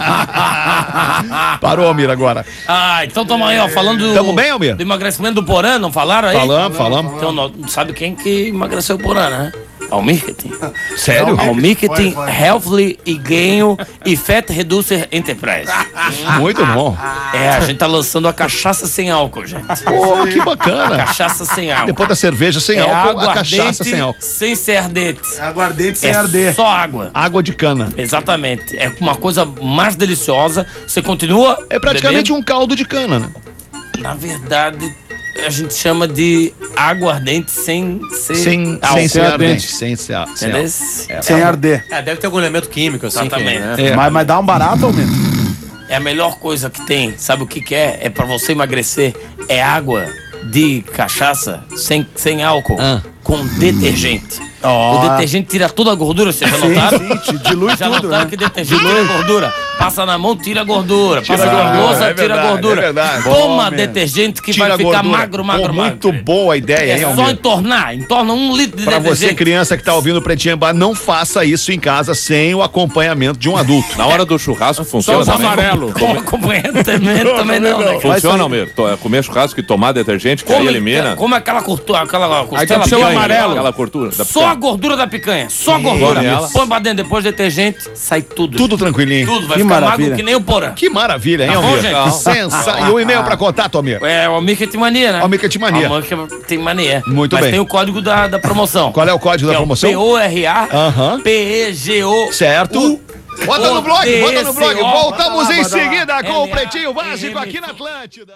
Parou, Almir, agora. Ah, então tamo aí, ó, falando do... Tamo bem, Almir? Do emagrecimento do Porã, não falaram aí? Falamos, falamos. Então, não, sabe quem que emagreceu o Porã, né? Almirketing. Sério? Almirketing Healthly e Ganho e Fat Reducer Enterprise. Muito bom. É, a gente tá lançando a cachaça sem álcool, gente. Pô, que bacana. Cachaça sem álcool. Depois da cerveja sem é álcool, a cachaça ardente sem álcool. sem ser ardente. Aguardente sem É arder. só água. Água de cana. Exatamente. É uma coisa mais deliciosa. Você continua É praticamente bebendo. um caldo de cana, né? Na verdade, a gente chama de água ardente sem ser Sem, álcool. sem ser ardente. ardente. Sem ser sem Entendeu? álcool. Sem arder. É, deve ter algum elemento químico, assim. Exatamente. Que, né? É. Mas, mas dá um barato, Almir? É a melhor coisa que tem. Sabe o que que é? É pra você emagrecer. É água de cachaça sem, sem álcool Ah. com detergente. Ó. O detergente tira toda a gordura, vocês já Sim, notaram? sim, te dilui Já tudo, notaram né? que detergente tira gordura? Passa na mão, tira a gordura. Tira Passa a na gordura, louça, é tira verdade, a gordura. é verdade. Toma Bom, detergente que Tira vai a ficar gordura. magro, Pô, magro, muito magro. boa a ideia, hein, É só Almir? entornar. Entorna um litro de Pra você, detergente. criança que tá ouvindo o Pretinho Básico, não faça isso em casa sem o acompanhamento de um adulto. Na hora do churrasco Só funciona os também. amarelos. Com acompanhante também, também não, né? Funciona, Almir? To- Comer churrasco e tomar detergente que aí elimina. Como aquela costura, aquela costela Aí tem que ser o picanha, amarelo. Aquela gordura. da Só a gordura da picanha, só a gordura. ela. Põe pra dentro, depois detergente, sai tudo. Tudo tranquilinho. Tudo, vai Que ficar maravilha. magro que nem o porã. Que maravilha, hein, Tá bom, Almir? gente? Sensa... E o e-mail pra contato, Almir? É o Almir que tem mania, né? Almir que tem mania. Almir que tem mania. Muito Mas bem. tem o código da, da promoção. Qual é o código da É o promoção? P O R A Aham. P E G O. Certo. Bota no blog, bota no blog. D S O. Voltamos Bota lá, em bota lá. seguida com o L A Pretinho Básico M aqui na Atlântida.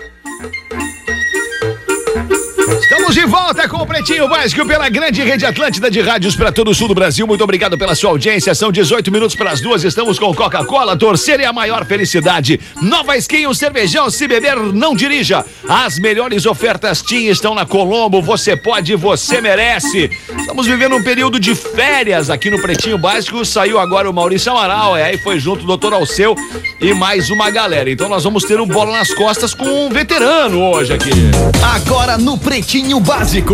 Estamos de volta com o Pretinho Básico pela grande rede Atlântida de rádios para todo o sul do Brasil. Muito obrigado pela sua audiência. São dezoito minutos para as duas. Estamos com Coca-Cola. Torcer é a maior felicidade. Nova Skin, um cervejão. Se beber, não dirija. As melhores ofertas T I M estão na Colombo. Você pode, você merece. Estamos vivendo um período de férias aqui no Pretinho Básico. Saiu agora o Maurício Amaral. É, aí foi junto o doutor Alceu e mais uma galera. Então nós vamos ter um bola nas costas com um veterano hoje aqui. Agora no Pretinho Básico.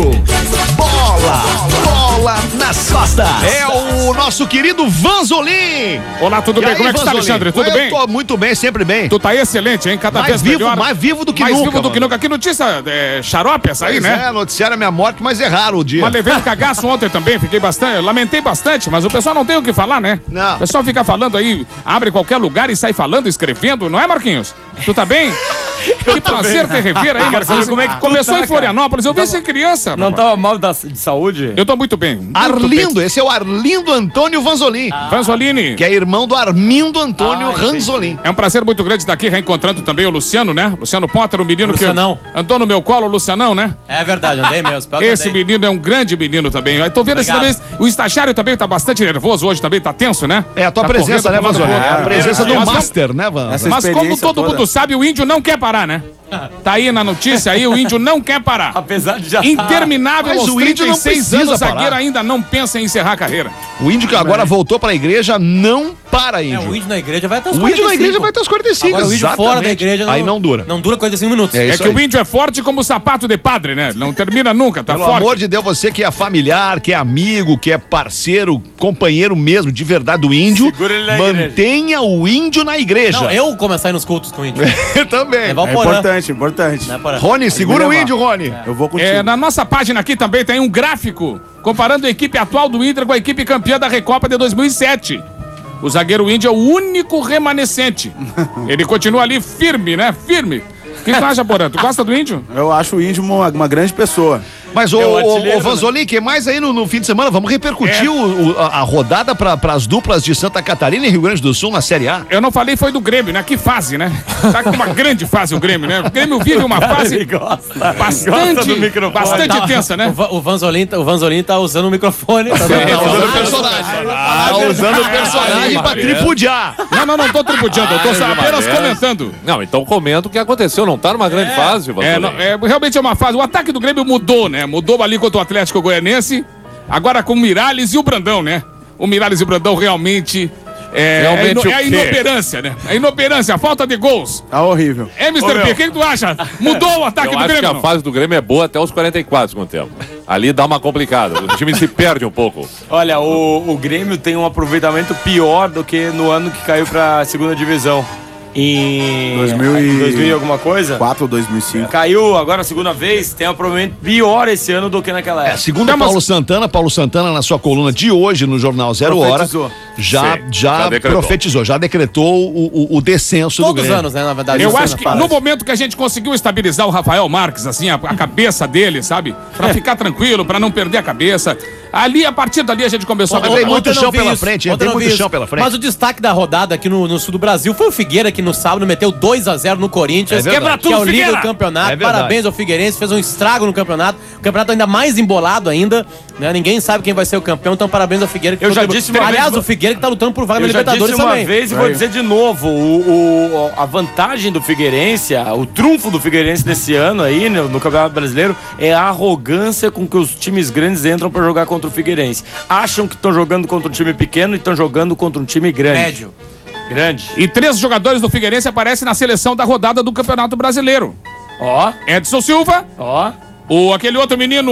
Bola, bola nas costas. É o nosso querido Vanzolin. Olá, tudo E bem? aí, Como é que está, Vanzolin? Alexandre? Tudo Eu bem? tô muito bem, sempre bem. Tu tá excelente, hein? Cada Mais vez vivo, melhor. mais vivo do que mais nunca, vivo do que mano. nunca. Que notícia é, xarope essa aí, Pois né? É, noticiário a minha morte, mas é raro o dia. Mas levei um cagaço ontem também, fiquei bastante, lamentei bastante, mas o pessoal não tem o que falar, né? Não. O pessoal fica falando aí, abre qualquer lugar e sai falando, escrevendo, não é, Marquinhos? Tu tá bem? Que prazer te rever aí, Marquinhos. como é que tu Começou tá, em Florianópolis, eu vi ser criança. Não rapaz. tava mal da- de saúde? Eu tô muito bem. muito Arlindo, esse é o Arlindo Antônio Vanzolin, bem. Vanzolini. que é irmão do Armindo Antônio Ranzolin. É um prazer muito grande estar aqui reencontrando também o Luciano, né? Luciano Potter, o menino Lucianão. que andou no meu colo, o Lucianão, né? É verdade, andei mesmo. pior que Esse andei. menino é um grande menino também. Eu tô vendo esse também. Obrigado. O estagiário também tá bastante nervoso hoje, também tá tenso, né? É a tua Tá presença, né, correndo pra um Vanzolin? lado É pro a outro. presença do Mas como- Master, né, Van? Essa Mas como experiência todo toda. mundo sabe, o índio não quer parar, né? Tá aí na notícia aí, o índio não quer parar. Apesar de já Interminável, Mas aos o índio não trinta e seis precisa anos, o parar. zagueiro ainda não pensa em encerrar a carreira. O índio que agora voltou pra igreja não para, É, índio. o índio na igreja vai até os O índio na igreja vai quarenta e cinco. até os quarenta e cinco. Agora o índio fora da exatamente. igreja Aí não dura. Não dura quarenta e cinco minutos. É É isso que aí. o índio é forte como o sapato de padre, né? Não termina nunca, tá Pelo forte. amor de Deus, você que é familiar, que é amigo, que é parceiro, companheiro mesmo, de verdade do índio, Segura ele na mantenha o índio na igreja. Não, eu começar a ir nos cultos com o índio. Também. Levar o É porã. importante, importante. Né, porã? Rony, segura o levar. índio, Rony. Eu vou contigo. É, na nossa página aqui também tem um gráfico comparando a equipe atual do Inter com a equipe campeã da Recopa de dois mil e sete. O zagueiro índio é o único remanescente. Ele continua ali firme, né? Firme. O que tu acha, Porã? Tu gosta do índio? Eu acho o índio uma, uma grande pessoa. Mas, ô, É o ô, artilheiro, ô Vanzolin, que mais aí no, no fim de semana? Vamos repercutir É. o- o- a, a rodada para as duplas de Santa Catarina e Rio Grande do Sul na Série A. Eu não falei foi do Grêmio, né? Que fase, né? Tá com uma grande fase o Grêmio, né? O Grêmio vive uma fase Ele gosta. Gosta do bastante, microfone. bastante Tá- tensa, O, né? Va- o Vanzolin, tá- o Vanzolin tá usando o microfone. Tá É, tá usando o usando- personagem. Tá usando o personagem pra tripudiar. Não, não, não tô tripudiando, eu tô só apenas comentando. Não, então comenta o que aconteceu. Não tá numa grande fase, É, Vanzolin. não, é, realmente é uma fase. O ataque do Grêmio mudou, né? Mudou ali contra o Atlético Goianense. Agora com o Miralles e o Brandão, né? O Miralles e o Brandão realmente. É, Realmente é, ino- o é a quê? inoperância, né? A inoperância, a falta de gols. Tá horrível. É, mister P, o que que tu acha? Mudou o ataque Eu do acho que Grêmio? a não? fase do Grêmio é boa até os quarenta e quatro, segundo tempo. Ali dá uma complicada. O time se perde um pouco. Olha, o, o Grêmio tem um aproveitamento pior do que no ano que caiu pra segunda divisão. Em dois mil e- dois mil e alguma coisa. quatro ou dois mil e cinco. Caiu agora a segunda vez, tem um aproveitamento pior esse ano do que naquela É, época. segundo o Paulo Santana, Paulo Santana, na sua coluna de hoje no Jornal Zero Hora, Profetizou. já, Sim, já, já decretou. profetizou, já decretou o, o, o descenso do Todos os Grêmio. anos, né, na verdade. Eu isso acho na que fase. no momento que a gente conseguiu estabilizar o Rafael Marques, assim, a, a cabeça dele, sabe? Pra ficar tranquilo, pra não perder a cabeça. Ali, a partir dali, a gente começou a Mas ver. tem muito Ontem eu não chão vi pela isso. frente, hein? Ontem Tem eu não muito vi isso. chão pela frente. Mas o destaque da rodada aqui no, no sul do Brasil foi o Figueira, que no sábado meteu dois a zero no Corinthians. É verdade. Quebra tudo, que é o líder Figueira! do campeonato. É verdade. Parabéns ao Figueirense, fez um estrago no campeonato. O campeonato ainda mais embolado ainda. Né? Ninguém sabe quem vai ser o campeão, então parabéns ao Figueira. Que Eu já contribui- disse uma Aliás, vez- o Figueira que tá lutando por vaga na Eu já Libertadores disse uma também. vez e vou dizer de novo, o, o- a vantagem do Figueirense, a- o trunfo do Figueirense desse ano aí, no, no Campeonato Brasileiro, é a arrogância com que os times grandes entram pra jogar contra o Figueirense. Acham que estão jogando contra um time pequeno e estão jogando contra um time grande. Médio. Grande. E três jogadores do Figueirense aparecem na seleção da rodada do Campeonato Brasileiro. Ó. Edson Silva. Ó. O, aquele outro menino,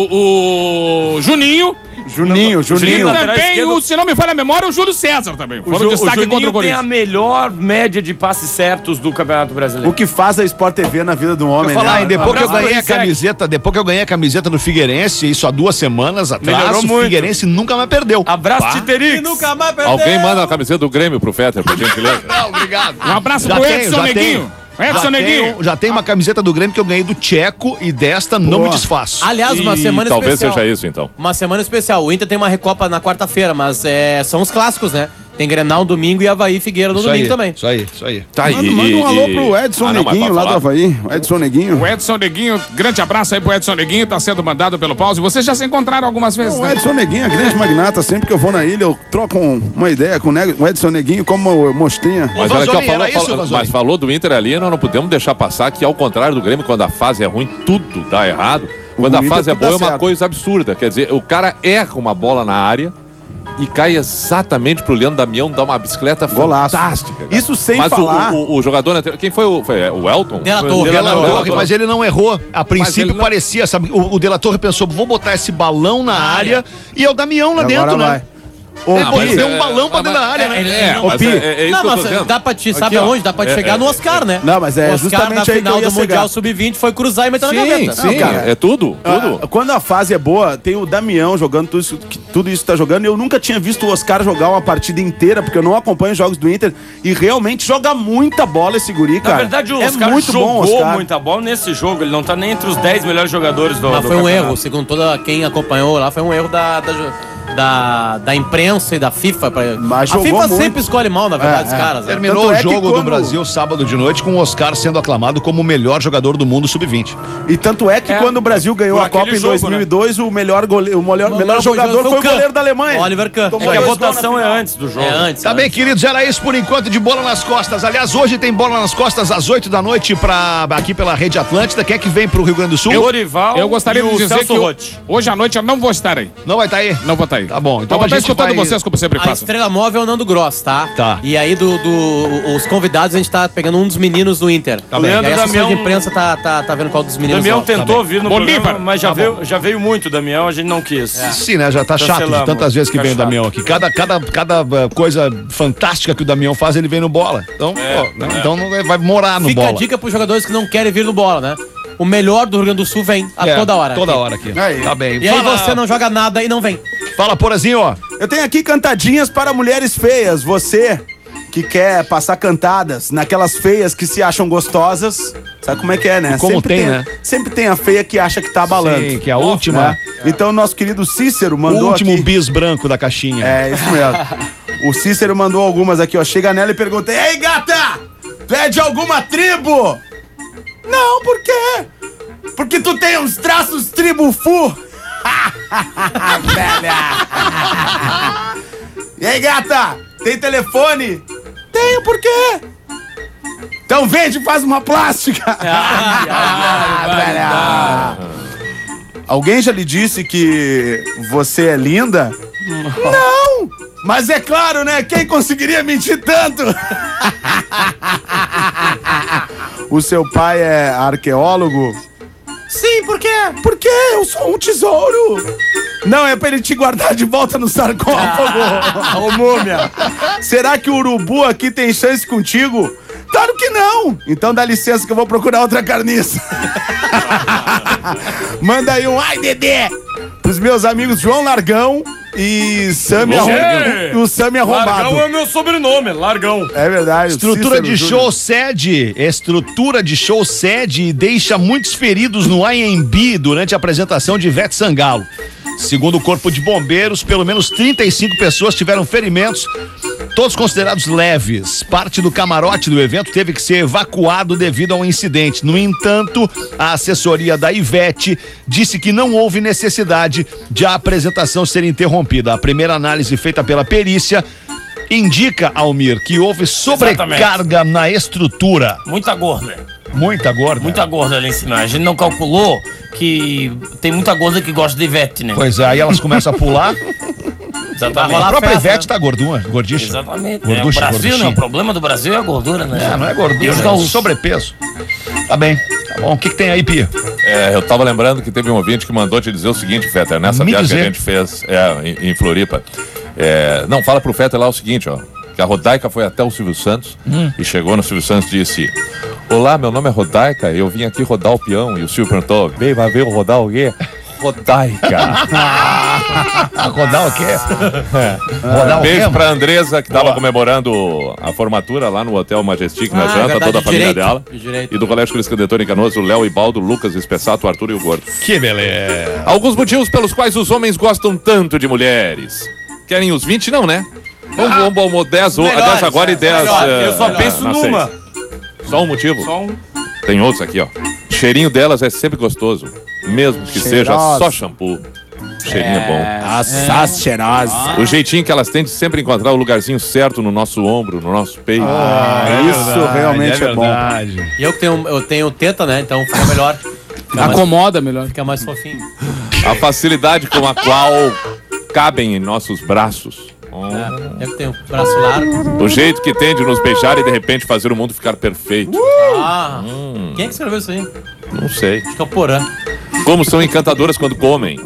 o, o Juninho. Juninho, Juninho. E também, o, se não me falha a memória, o Júlio César também. O, Foram Ju, destaque o Juninho contra o tem Corinthians. a melhor média de passes certos do Campeonato Brasileiro. O que faz a Sport T V na vida do homem, Vou falar, né? hein, depois que eu Abraço ganhei a pro Isaac. camiseta, depois que eu ganhei a camiseta do Figueirense, isso há duas semanas atrás, Melhorou o muito. Figueirense nunca mais perdeu. Abraço, Titerix. Nunca mais perdeu. Alguém manda a camiseta do Grêmio pro Fetter, por gentileza. Não, obrigado. Um abraço Já pro tenho, Edson já Neguinho. tenho. Edson Já Neguinho. tenho, já tenho uma camiseta do Grêmio que eu ganhei do Tcheco e desta não me desfaço. Aliás, uma Ih, semana talvez especial. seja isso, então. Uma semana especial. O Inter tem uma Recopa na quarta-feira, mas é, são os clássicos, né? Tem Grenal domingo e Avaí e Figueira no Isso domingo aí, também. Isso aí, isso aí. Tá, Manda, manda um alô pro Edson Ah, não, mas Neguinho pra lá do falar- Havaí. O Edson Neguinho. O Edson Neguinho, grande abraço aí pro Edson Neguinho, tá sendo mandado pelo pause. Vocês já se encontraram algumas vezes, O né? Edson Neguinho é grande magnata. Sempre que eu vou na ilha, eu troco um- uma ideia com o Neg- o Edson Neguinho como mostrinha. Mas, Ô, olha aqui, ó, Vazoni, falou, era isso, falou- Vazoni? mas falou do Inter ali, nós não podemos deixar passar que, ao contrário do Grêmio, quando a fase é ruim, tudo dá errado. Quando O a Inter fase é tudo dá boa, é uma certo. coisa absurda. Quer dizer, o cara erra uma bola na área e cai exatamente pro Leandro Damião dar uma bicicleta Golaço. fantástica. cara. Isso sem Mas o- falar. o, o, o jogador, na te- quem foi o, foi o Elton? Della Foi- Torre. Della Della Torre, mas ele não errou. A princípio ele não- parecia, sabe? O, o Della Torre pensou, vou botar esse balão na área e é o Damião lá Agora dentro, vai. né? Ô, Ele mas deu é- um balão pra mas- dentro da área, né? É, Ô, mas Pi. é, é isso Não, que eu tô mas dizendo. dá pra te, sabe Aqui, ó. aonde? Dá pra te É, chegar é, no Oscar, né? Não, mas é o Oscar justamente na aí que eu final ia do Mundial chegar. sub vinte foi cruzar e meter na Sim, gaveta. sim, cara. é tudo, tudo. Ah, quando a fase é boa, tem o Damião jogando tudo isso que tudo isso tá jogando. Eu nunca tinha visto o Oscar jogar uma partida inteira, porque eu não acompanho os jogos do Inter. E realmente joga muita bola esse guri, cara. Na verdade, o é Oscar muito bom, jogou Oscar. muita bola nesse jogo. Ele não tá nem entre os dez melhores jogadores do Mas do foi um campeonato. erro, segundo toda quem acompanhou lá, foi um erro da, da, da, da imprensa e da FIFA. Pra... Mas a jogou FIFA muito. sempre escolhe mal, na verdade, É, os é. caras. né? Terminou Tanto o é que jogo do quando- Brasil sábado de noite com o Oscar sendo aclamado como o melhor jogador do mundo sub vinte. E tanto é que É, quando o Brasil ganhou por a Copa aquele em jogo, dois mil e dois, o melhor, gole... o melhor, O melhor melhor jogador foi o Kahn. goleiro da Alemanha. Oliver Kahn. Tomou É que a dois gols na votação é final. antes do jogo. É antes. Tá né? bem, queridos, era isso por enquanto de Bola nas Costas. Aliás, hoje tem Bola nas Costas às oito da noite pra, aqui pela Rede Atlântida. Quem é que vem pro Rio Grande do Sul? Dorival Eu gostaria e de o dizer Celso que eu- Rotti. hoje à noite eu não vou estar aí. Não vai estar aí? Não vou estar aí. Tá bom, então Então eu vou a estar gente escutando vai- vocês, como sempre A faço. estrela móvel é o Nando Gross, tá? Tá. E aí, do, do- os convidados, a gente tá pegando um dos meninos do Inter. Tá bem. E aí a Leandro assessão de Damião- imprensa tá, tá, tá vendo qual dos meninos Damião vão. tentou vir no Bolívar. programa, mas já, Tá veio, já veio muito, Damião, a gente não quis. Sim, né? Já tá chato de Cancelamos. tantas vezes que Fica vem o chato. Damião aqui. Cada, cada, cada uh, coisa fantástica que o Damião faz, ele vem no Bola. Então, pô, né? Então não vai- vai morar no Fica Bola. a dica pros jogadores que não querem vir no bola, né? O melhor do Rio Grande do Sul vem a É, toda hora. Toda aqui. hora aqui. Aí. Tá bem. E aí Fala- você não joga nada e não vem. Fala, Porazinho, ó. Eu tenho aqui cantadinhas para mulheres feias. Você que quer passar cantadas naquelas feias que se acham gostosas. Sabe como é que é, né? E como sempre tem, né? Sempre tem a feia que acha que tá abalando. Sim, que é a última. Né? Então, nosso querido Cícero O mandou último aqui... bis branco da caixinha. É, isso mesmo. O Cícero mandou algumas aqui, ó. Chega nela e pergunta: Ei, gata! Tu é de alguma tribo? Não, por quê? Porque tu tem uns traços tribo fu. Velha! E aí, gata? Tem telefone? Tenho, por quê? Então vende e faz uma plástica. Velha! Alguém já lhe disse que você é linda? Não! Mas é claro, né? Quem conseguiria mentir tanto? O seu pai é arqueólogo? Sim, por quê? Porque eu sou um tesouro. Não, é pra ele te guardar de volta no sarcófago. Ô, múmia. Será que o urubu aqui tem chance contigo? Claro que não. Então dá licença que eu vou procurar outra carniça. Manda aí um ai, Dedê, pros meus amigos João Largão e Sami Arrombado. O Sami Arrombado. Largão é meu sobrenome, Largão. É verdade. Estrutura Cícero de Júnior. show cede, estrutura de show cede e deixa muitos feridos no I M B durante a apresentação de Ivete Sangalo. Segundo o Corpo de Bombeiros, pelo menos trinta e cinco pessoas tiveram ferimentos, todos considerados leves. Parte do camarote do evento teve que ser evacuado devido ao incidente. No entanto, a assessoria da Ivete disse que não houve necessidade de a apresentação ser interrompida. A primeira análise feita pela perícia indica, Almir, que houve sobrecarga na estrutura. Muita gorda. Muita gorda. Muita gorda ali em cima. A gente não calculou que tem muita gorda que gosta de Ivete, né? Pois é, aí elas começam a pular. Exatamente. A própria festa, Ivete né? tá gordinha, gordinha. Exatamente. É, o Gorducha, Brasil, né? gorduchinha. O problema do Brasil é a gordura, né? É, não é E gordura, os é gaúchos. sobrepeso. Tá bem, tá bom. O que, que tem aí, Pia? É, eu tava lembrando que teve um ouvinte que mandou te dizer o seguinte, Fetter, nessa Me viagem que dizer. a gente fez é, em, em Floripa. É, não, fala pro Fetter lá o seguinte, ó. Que a Rodaica foi até o Silvio Santos Hum. e chegou no Silvio Santos e disse: olá, meu nome é Rodaica, eu vim aqui rodar o peão. E o Silvio perguntou: bem, vai ver eu rodar o quê? Rodaica. Rodar o quê? Rodar o quê? Beijo pra Andresa, que tava comemorando a formatura lá no Hotel Majestic, na Ah, janta, verdade, toda a de família direito, dela. de direito. E do Colégio Cris Candetor em Canoas, o Léo, Ibaldo, Lucas, Espessato, o Arthur e o Gordo. Que beleza. Alguns motivos pelos quais os homens gostam tanto de mulheres. Querem os vinte, não, né? Vamos, vamos, vamos dez, Melhores, dez agora é, e dez. melhor. eh, Eu só na- penso na numa. seis. Só um motivo? Só um. Tem outros aqui, ó. Cheirinho delas é sempre gostoso, mesmo que seja Cheirosa. só shampoo. Cheirinho é, bom. Nossa, cheirosa. O jeitinho que elas têm de sempre encontrar o lugarzinho certo no nosso ombro, no nosso peito. Ah, isso realmente é, bom. E eu que tenho, eu tenho teta, né? Então fica melhor. Fica mais, Acomoda melhor. fica mais fofinho. A facilidade com a qual cabem em nossos braços. É, eu que tenho braço largo. O jeito que tem de nos beijar e de repente fazer o mundo ficar perfeito. Ah, quem é que escreveu isso aí? Não sei. Acho que é o Porã. Como são encantadoras quando comem.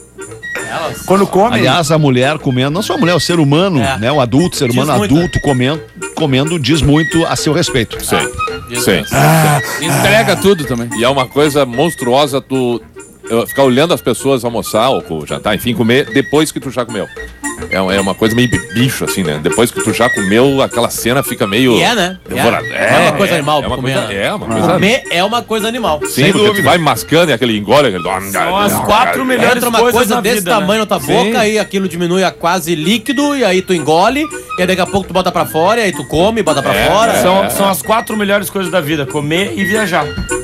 Elas. Quando come, Aliás, a mulher comendo, não só a mulher, o ser humano, É. né? O adulto, o ser Diz humano muito, adulto comendo, comendo diz muito a seu respeito. Sei. Isso Sei. mesmo. Entrega tudo também. E é uma coisa monstruosa tu eu ficar olhando as pessoas almoçar ou jantar, enfim, comer depois que tu já comeu. É, um- é uma coisa meio bicho, assim, né? Depois que tu já comeu, aquela cena fica meio... E é, né? Devora- É, é uma coisa animal é uma comer. coisa, né? é uma coisa... Comer é uma coisa animal. Sim, porque dúvida. tu vai mascando e aquele engole... Aquele... São as quatro melhores Entra uma coisas coisa na desse vida, tamanho né? na tua Sim. boca, aí aquilo diminui a quase líquido, e aí tu engole, e aí daqui a pouco tu bota pra fora, e aí tu come, bota pra É, fora. São, são as quatro melhores coisas da vida: comer e viajar.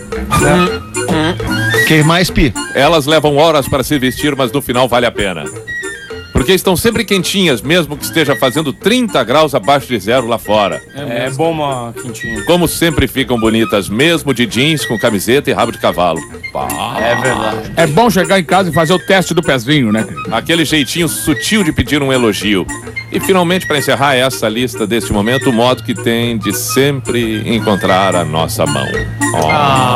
Quem mais, Pi? Elas levam horas para se vestir, mas no final vale a pena. Porque estão sempre quentinhas, mesmo que esteja fazendo trinta graus abaixo de zero lá fora. É, bom uma quentinha. Como sempre ficam bonitas, mesmo de jeans com camiseta e rabo de cavalo. Pá. É verdade. É bom chegar em casa e fazer o teste do pezinho, né? Aquele jeitinho sutil de pedir um elogio. E finalmente, para encerrar essa lista deste momento, o modo que tem de sempre encontrar a nossa mão. Ó.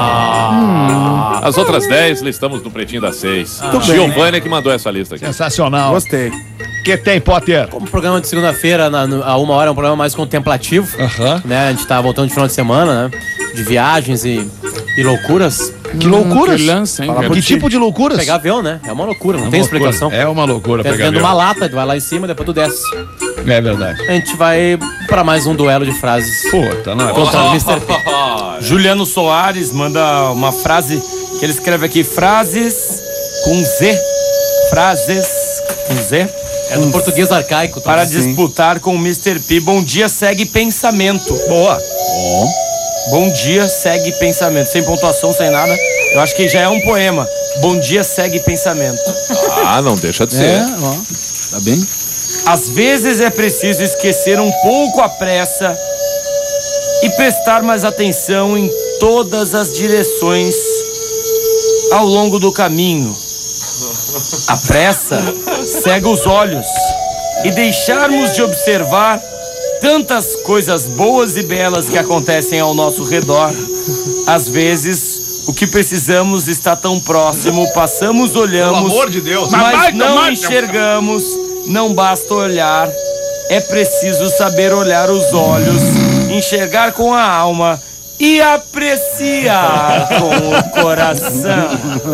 Ah. As outras dez listamos no Pretinho das Seis. Tudo bem. Giovanni que mandou essa lista aqui. Sensacional. Gostei. O que tem, Potter? Como o programa de segunda-feira, na- no- a uma hora, é um programa mais contemplativo. Aham. Né? A gente tá voltando de final de semana, né? De viagens e, e loucuras. Que loucuras. Que lança, hein? Fala cara? Que tipo de loucuras? Pegar avião, né? É uma loucura, não É tem uma loucura. explicação. É uma loucura Tá pegar dentro de avião. uma lata, tu vai lá em cima, depois tu desce. É verdade. A gente vai pra mais um duelo de frases. Puta, não. Contra o mister P. Juliano Soares manda uma frase que ele escreve aqui: frases com Z. Frases com Z. É do português arcaico. tá? Para Sim. disputar com o mister P. Bom dia, segue pensamento. Boa. Bom dia, segue pensamento. Sem pontuação, sem nada. Eu acho que já é um poema. Bom dia, segue pensamento. Ah, não deixa de ser. É, ó. Tá bem? Às vezes é preciso esquecer um pouco a pressa e prestar mais atenção em todas as direções ao longo do caminho. A pressa cega os olhos e deixarmos de observar tantas coisas boas e belas que acontecem ao nosso redor. Às vezes, o que precisamos está tão próximo, passamos, olhamos, Pelo amor de Deus. mas Mas, não mas- enxergamos. Não basta olhar, é preciso saber olhar os olhos, enxergar com a alma e apreciar com o coração.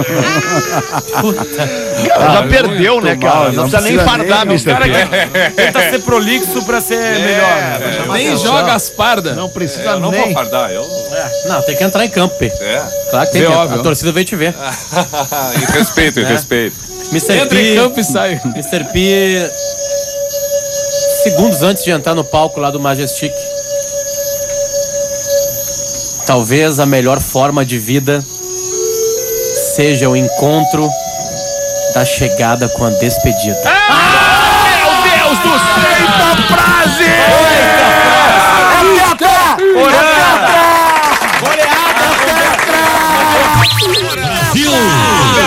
Já perdeu, né, cara? mal, Não não precisa nem precisa fardar, nem- mister Cara P. que tenta ser prolixo pra ser melhor. né? Nem joga as pardas. Não precisa Eu não vou nem. fardar, eu... Não, tem que entrar em campo, P. É. Claro que tem Vê, que. óbvio. A torcida veio te ver. em respeito, em respeito. mister Entra em P. campo e sai. mister P. Segundos antes de entrar no palco lá do Majestic. Talvez a melhor forma de vida seja o encontro da chegada com a despedida. Meu Deus do céu! Frase!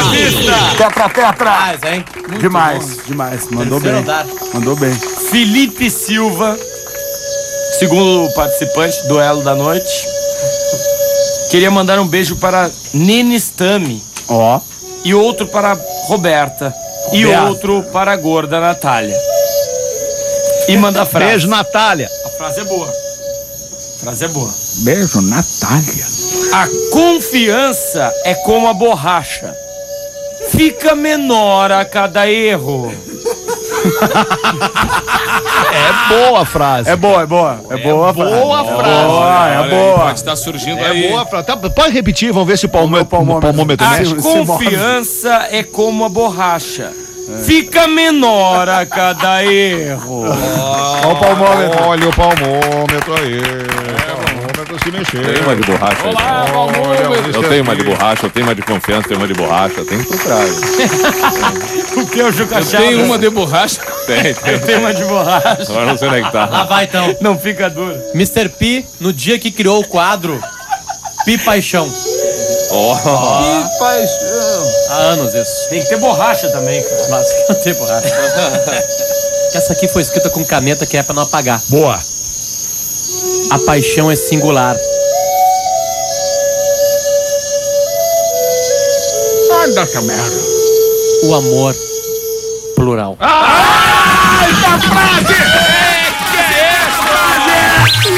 Tetra, tetra. Mas, hein? Muito Demais, bom. demais. Mandou Terceiro bem. andar. Mandou bem. Felipe Silva, segundo participante do duelo da noite, queria mandar um beijo para Nenes Tami. Ó. E outro para Roberta. E Roberta. outro para a gorda Natália. E manda a frase. Beijo, Natália. A frase é boa. A frase é boa. Beijo, Natália. A confiança é como a borracha. Fica menor a cada erro. É boa a frase. É boa, é boa. É, boa a frase. Boa a frase. Boa, é Olha aí, boa. Pode estar surgindo É aí. boa a frase. Tá, pode repetir, vamos ver se o palmômetro, palmômetro. palmômetro A mexe. confiança é como a borracha. Fica menor a cada erro. Olha o palmômetro. Olha o palmômetro aí. O palmômetro se mexeu. Tem uma de borracha aí. Olá, palmômetro. Eu tenho uma de borracha, eu tenho uma de confiança, tenho uma de borracha. Tem que procurar. O que é o Juca Chaves? Tem uma de borracha. Tem, tem. Tem uma de borracha. Agora não sei onde é que Lá tá. vai, então. Não fica duro. mister P, no dia que criou o quadro Pi Paixão. Ó. Há anos isso. Tem que ter borracha também, cara. Mas que não tem borracha. Essa aqui foi escrita com caneta que é pra não apagar. Boa. A paixão é singular. Anda essa merda. O amor, plural. Ai, essa frase! É, que é essa?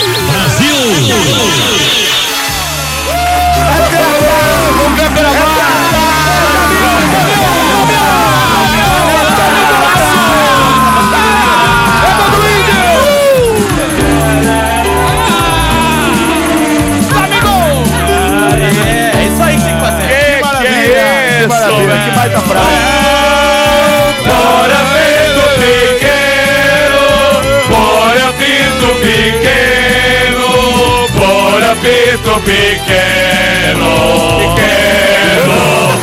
É isso aí que tem que fazer. Que maravilha, que maravilha, que baita frase. Bora pinto pequeno, bora pinto pequeno, bora pinto pequeno, pequeno,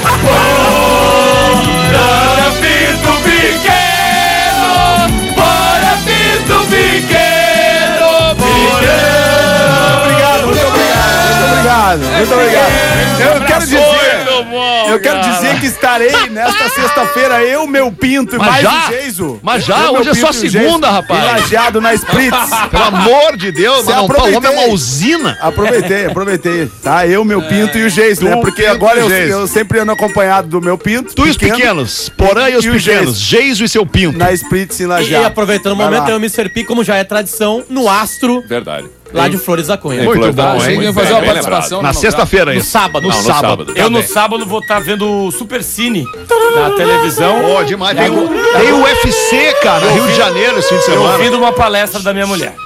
bora pinto pequeno, bora pinto pequeno, pequeno. Obrigado, muito obrigado, muito obrigado, muito obrigado. Eu quero dizer, eu quero dizer que estarei nesta sexta-feira, eu, meu Pinto e Mas mais já? o Geiso. Mas já? Eu, meu Hoje é só Pinto e o segunda, Geiso, rapaz. Lajeado na Spritz. Pelo amor de Deus, Você mas não tá, o homem é aproveitei. uma usina. Aproveitei, aproveitei. Tá, eu, meu Pinto e o Geiso, né? Tu, Porque Pinto agora e o eu, Geiso. eu sempre ando acompanhado do meu Pinto. Tu e os pequeno, pequenos, Porã e os E o pequenos, Geiso e seu pinto. Na Spritz em E, Lajeado. aproveitando o Vai momento, lá. tem o mister P, como já é tradição, no Astro, Verdade. lá de Flores da Cunha. Muito Flor da bom, Cunha, hein? Tem que muito fazer bem, uma bem participação. Na no sexta-feira No isso. sábado. No Não, no sábado. sábado. Eu no Tá bem. sábado vou estar vendo o Super Cine na televisão. Pô, demais. Tem o, tem o U F C, cara, Rio de Janeiro esse fim de semana. Ouvindo uma palestra da minha mulher.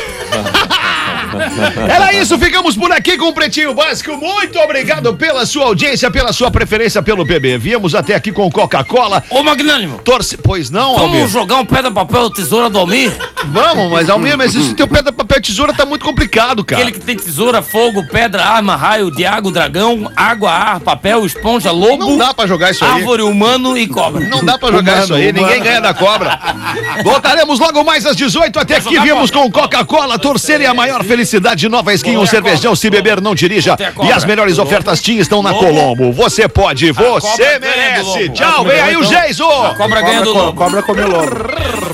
Era isso, ficamos por aqui com o Pretinho Básico. Muito obrigado pela sua audiência, pela sua preferência pelo B B. Viemos até aqui com Coca-Cola. Ô, Magnânimo, Torce... Pois não, Almir? vamos jogar um pedra, papel, tesoura do Almir? Vamos, mas Almir, mas esse teu pedra, papel, tesoura tá muito complicado, cara. Aquele que tem tesoura, fogo, pedra, arma, raio, diago, dragão, água, ar, papel, esponja, lobo, Não dá pra jogar isso aí. árvore, humano e cobra. Não dá pra jogar Humano, isso aí, humano. ninguém ganha da cobra. Voltaremos logo mais às dezoito. Até aqui viemos com Coca-Cola, torcer é a maior felicidade. Nova Skin, um cervejão, se beber não dirija. E as melhores ofertas T I M estão na Colombo. Você pode, você cobra ganha do merece. lobo. Tchau, vem aí o Geiso. A cobra ganha do Cobra, lobo. cobra come lobo.